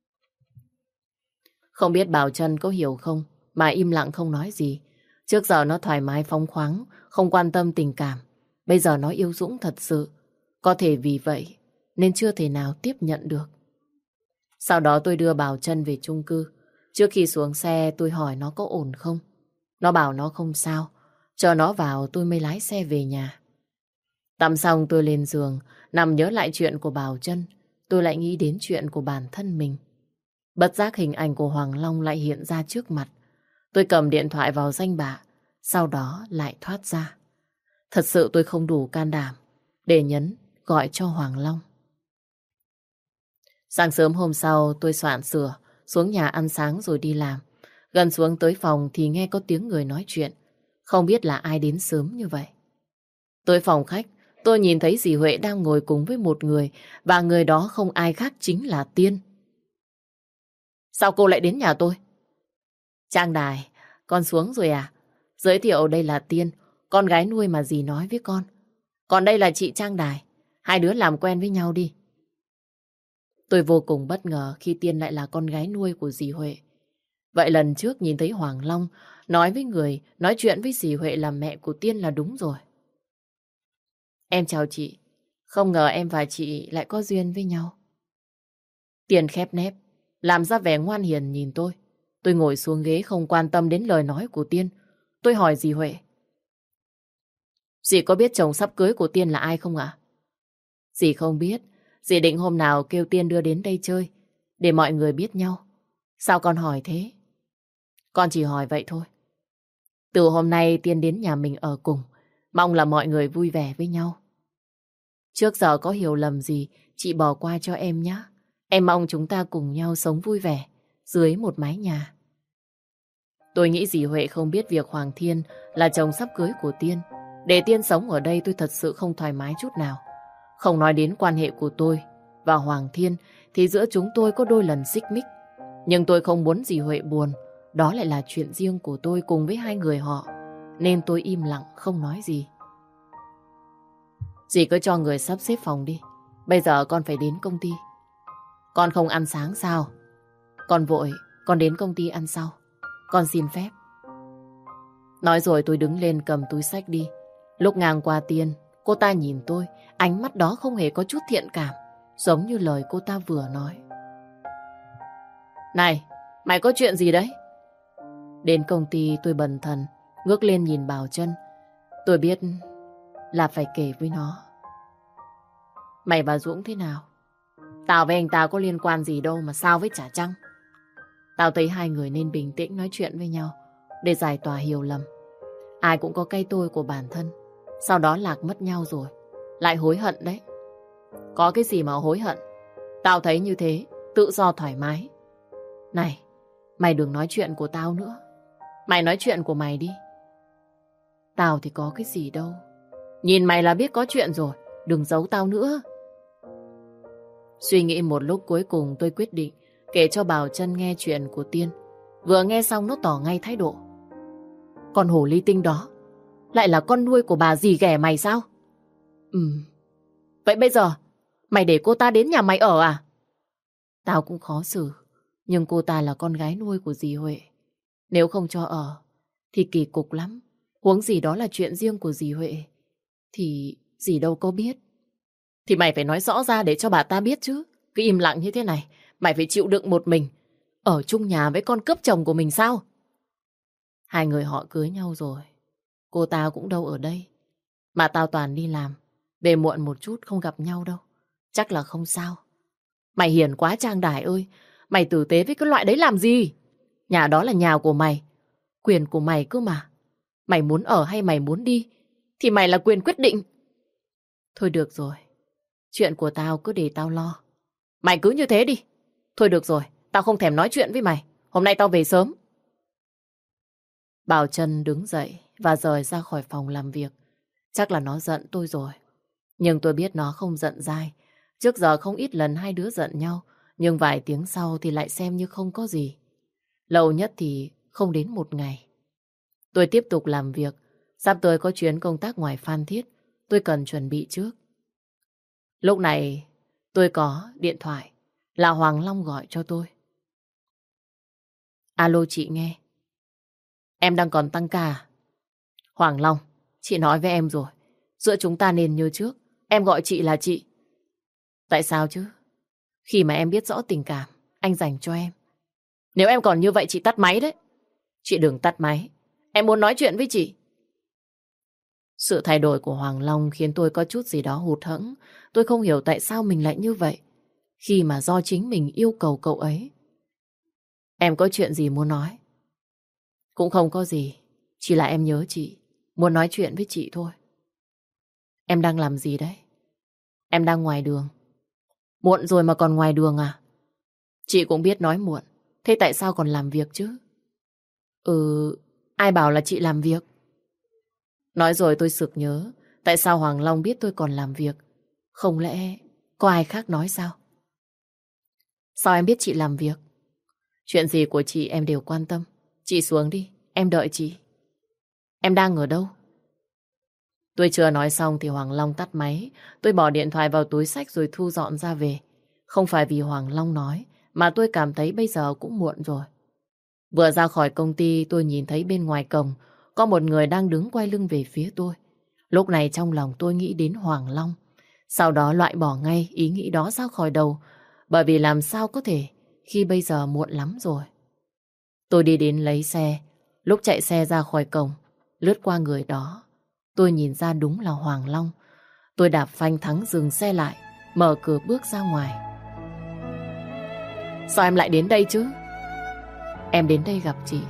Không biết Bảo Trân có hiểu không, mà im lặng không nói gì. Trước giờ nó thoải mái phóng khoáng, không quan tâm tình cảm. Bây giờ nó yêu Dũng thật sự. Có thể vì vậy nên chưa thể nào tiếp nhận được. Sau đó tôi đưa Bảo Trân về chung cư. Trước khi xuống xe tôi hỏi nó có ổn không. Nó bảo nó không sao. Chờ nó vào tôi mới lái xe về nhà. Tắm xong tôi lên giường, nằm nhớ lại chuyện của Bảo Trân. Tôi lại nghĩ đến chuyện của bản thân mình. Bất giác hình ảnh của Hoàng Long lại hiện ra trước mặt. Tôi cầm điện thoại vào danh bạ, sau đó lại thoát ra. Thật sự tôi không đủ can đảm để nhấn gọi cho Hoàng Long. Sáng sớm hôm sau tôi soạn sửa, xuống nhà ăn sáng rồi đi làm. Gần xuống tới phòng thì nghe có tiếng người nói chuyện. Không biết là ai đến sớm như vậy. Tới phòng khách, tôi nhìn thấy dì Huệ đang ngồi cùng với một người, và người đó không ai khác chính là Tiên. Sao cô lại đến nhà tôi? Trang Đài, con xuống rồi à? Giới thiệu đây là Tiên, con gái nuôi mà dì nói với con. Còn đây là chị Trang Đài, hai đứa làm quen với nhau đi. Tôi vô cùng bất ngờ khi Tiên lại là con gái nuôi của dì Huệ. Vậy lần trước nhìn thấy Hoàng Long nói với người, nói chuyện với dì Huệ là mẹ của Tiên là đúng rồi. Em chào chị, không ngờ em và chị lại có duyên với nhau. Tiên khép nép, làm ra vẻ ngoan hiền nhìn tôi. Tôi ngồi xuống ghế không quan tâm đến lời nói của Tiên. Tôi hỏi dì Huệ. Dì có biết chồng sắp cưới của Tiên là ai không ạ? Dì không biết. Dì định hôm nào kêu Tiên đưa đến đây chơi, để mọi người biết nhau. Sao con hỏi thế? Con chỉ hỏi vậy thôi. Từ hôm nay Tiên đến nhà mình ở cùng, mong là mọi người vui vẻ với nhau. Trước giờ có hiểu lầm gì, chị bỏ qua cho em nhé. Em mong chúng ta cùng nhau sống vui vẻ dưới một mái nhà. Tôi nghĩ dì Huệ không biết việc Hoàng Thiên là chồng sắp cưới của Tiên. Để Tiên sống ở đây tôi thật sự không thoải mái chút nào. Không nói đến quan hệ của tôi và Hoàng Thiên thì giữa chúng tôi có đôi lần xích mích. Nhưng tôi không muốn dì Huệ buồn. Đó lại là chuyện riêng của tôi cùng với hai người họ. Nên tôi im lặng không nói gì. Dì cứ cho người sắp xếp phòng đi. Bây giờ con phải đến công ty. Con không ăn sáng sao? Con vội, con đến công ty ăn sau. Con xin phép. Nói rồi tôi đứng lên cầm túi xách đi. Lúc ngang qua Tiên, cô ta nhìn tôi, ánh mắt đó không hề có chút thiện cảm, giống như lời cô ta vừa nói. Này, mày có chuyện gì đấy? Đến công ty tôi bần thần, ngước lên nhìn Bảo Trân. Tôi biết là phải kể với nó. Mày và Dũng thế nào? Tao với anh ta có liên quan gì đâu mà sao với Chả Trăng. Tao thấy hai người nên bình tĩnh nói chuyện với nhau để giải tỏa hiểu lầm. Ai cũng có cái tôi của bản thân. Sau đó lạc mất nhau rồi lại hối hận đấy. Có cái gì mà hối hận? Tao thấy như thế tự do thoải mái. Này, mày đừng nói chuyện của tao nữa. Mày nói chuyện của mày đi. Tao thì có cái gì đâu. Nhìn mày là biết có chuyện rồi. Đừng giấu tao nữa. Suy nghĩ một lúc cuối cùng tôi quyết định kể cho Bảo Trân nghe chuyện của Tiên. Vừa nghe xong nó tỏ ngay thái độ. Con hồ ly tinh đó lại là con nuôi của bà dì ghẻ mày sao? Ừ. Vậy bây giờ mày để cô ta đến nhà mày ở à? Tao cũng khó xử. Nhưng cô ta là con gái nuôi của dì Huệ. Nếu không cho ở thì kỳ cục lắm. Huống gì đó là chuyện riêng của dì Huệ. Thì dì đâu có biết. Thì mày phải nói rõ ra để cho bà ta biết chứ. Cứ im lặng như thế này, mày phải chịu đựng một mình ở chung nhà với con cướp chồng của mình sao? Hai người họ cưới nhau rồi. Cô ta cũng đâu ở đây. Mà tao toàn đi làm. Về muộn một chút không gặp nhau đâu. Chắc là không sao. Mày hiền quá Trang Đài ơi. Mày tử tế với cái loại đấy làm gì? Nhà đó là nhà của mày. Quyền của mày cơ mà. Mày muốn ở hay mày muốn đi thì mày là quyền quyết định. Thôi được rồi. Chuyện của tao cứ để tao lo. Mày cứ như thế đi. Thôi được rồi. Tao không thèm nói chuyện với mày. Hôm nay tao về sớm. Bảo Trân đứng dậy và rời ra khỏi phòng làm việc. Chắc là nó giận tôi rồi. Nhưng tôi biết nó không giận dai. Trước giờ không ít lần hai đứa giận nhau. Nhưng vài tiếng sau thì lại xem như không có gì. Lâu nhất thì không đến một ngày. Tôi tiếp tục làm việc. Sắp tới có chuyến công tác ngoài Phan Thiết. Tôi cần chuẩn bị trước. Lúc này tôi có điện thoại. Là Hoàng Long gọi cho tôi. Alo chị nghe. Em đang còn tăng ca. Hoàng Long, chị nói với em rồi. Giữa chúng ta nên như trước. Em gọi chị là chị. Tại sao chứ? Khi mà em biết rõ tình cảm anh dành cho em. Nếu em còn như vậy chị tắt máy đấy. Chị đừng tắt máy. Em muốn nói chuyện với chị. Sự thay đổi của Hoàng Long khiến tôi có chút gì đó hụt hẫng. Tôi không hiểu tại sao mình lại như vậy. Khi mà do chính mình yêu cầu cậu ấy. Em có chuyện gì muốn nói? Cũng không có gì. Chỉ là em nhớ chị. Muốn nói chuyện với chị thôi. Em đang làm gì đấy? Em đang ngoài đường. Muộn rồi mà còn ngoài đường à? Chị cũng biết nói muộn. Thế tại sao còn làm việc chứ? Ừ, ai bảo là chị làm việc? Nói rồi tôi sực nhớ. Tại sao Hoàng Long biết tôi còn làm việc? Không lẽ có ai khác nói sao? Sao em biết chị làm việc? Chuyện gì của chị em đều quan tâm. Chị xuống đi, em đợi chị. Em đang ở đâu? Tôi chưa nói xong thì Hoàng Long tắt máy. Tôi bỏ điện thoại vào túi xách rồi thu dọn ra về. Không phải vì Hoàng Long nói, mà tôi cảm thấy bây giờ cũng muộn rồi. Vừa ra khỏi công ty tôi nhìn thấy bên ngoài cổng có một người đang đứng quay lưng về phía tôi. Lúc này trong lòng tôi nghĩ đến Hoàng Long. Sau đó loại bỏ ngay ý nghĩ đó ra khỏi đầu. Bởi vì làm sao có thể khi bây giờ muộn lắm rồi. Tôi đi đến lấy xe. Lúc chạy xe ra khỏi cổng, lướt qua người đó, tôi nhìn ra đúng là Hoàng Long. Tôi đạp phanh thắng dừng xe lại, mở cửa bước ra ngoài. Sao em lại đến đây chứ? Em đến đây gặp chị.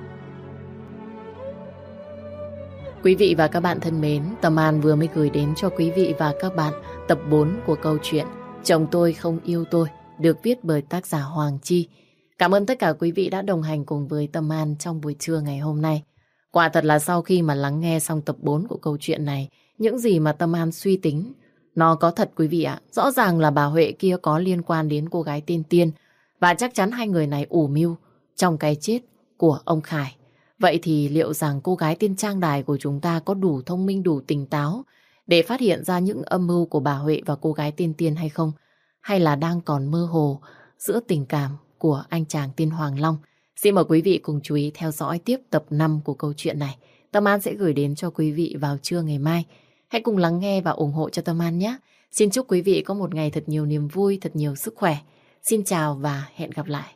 Quý vị và các bạn thân mến, Tâm An vừa mới gửi đến cho quý vị và các bạn tập bốn của câu chuyện Chồng Tôi Không Yêu Tôi, được viết bởi tác giả Hoàng Chi. Cảm ơn tất cả quý vị đã đồng hành cùng với Tâm An trong buổi trưa ngày hôm nay. Quả thật là sau khi mà lắng nghe xong tập bốn của câu chuyện này, những gì mà Tâm An suy tính, nó có thật quý vị ạ. Rõ ràng là bà Huệ kia có liên quan đến cô gái tên Tiên, và chắc chắn hai người này ủ mưu trong cái chết của ông Khải. Vậy thì liệu rằng cô gái tên Trang Đài của chúng ta có đủ thông minh, đủ tỉnh táo để phát hiện ra những âm mưu của bà Huệ và cô gái tên Tiên hay không? Hay là đang còn mơ hồ giữa tình cảm của anh chàng tên Hoàng Long? Xin mời quý vị cùng chú ý theo dõi tiếp tập năm của câu chuyện này. Tâm An sẽ gửi đến cho quý vị vào trưa ngày mai. Hãy cùng lắng nghe và ủng hộ cho Tâm An nhé. Xin chúc quý vị có một ngày thật nhiều niềm vui, thật nhiều sức khỏe. Xin chào và hẹn gặp lại.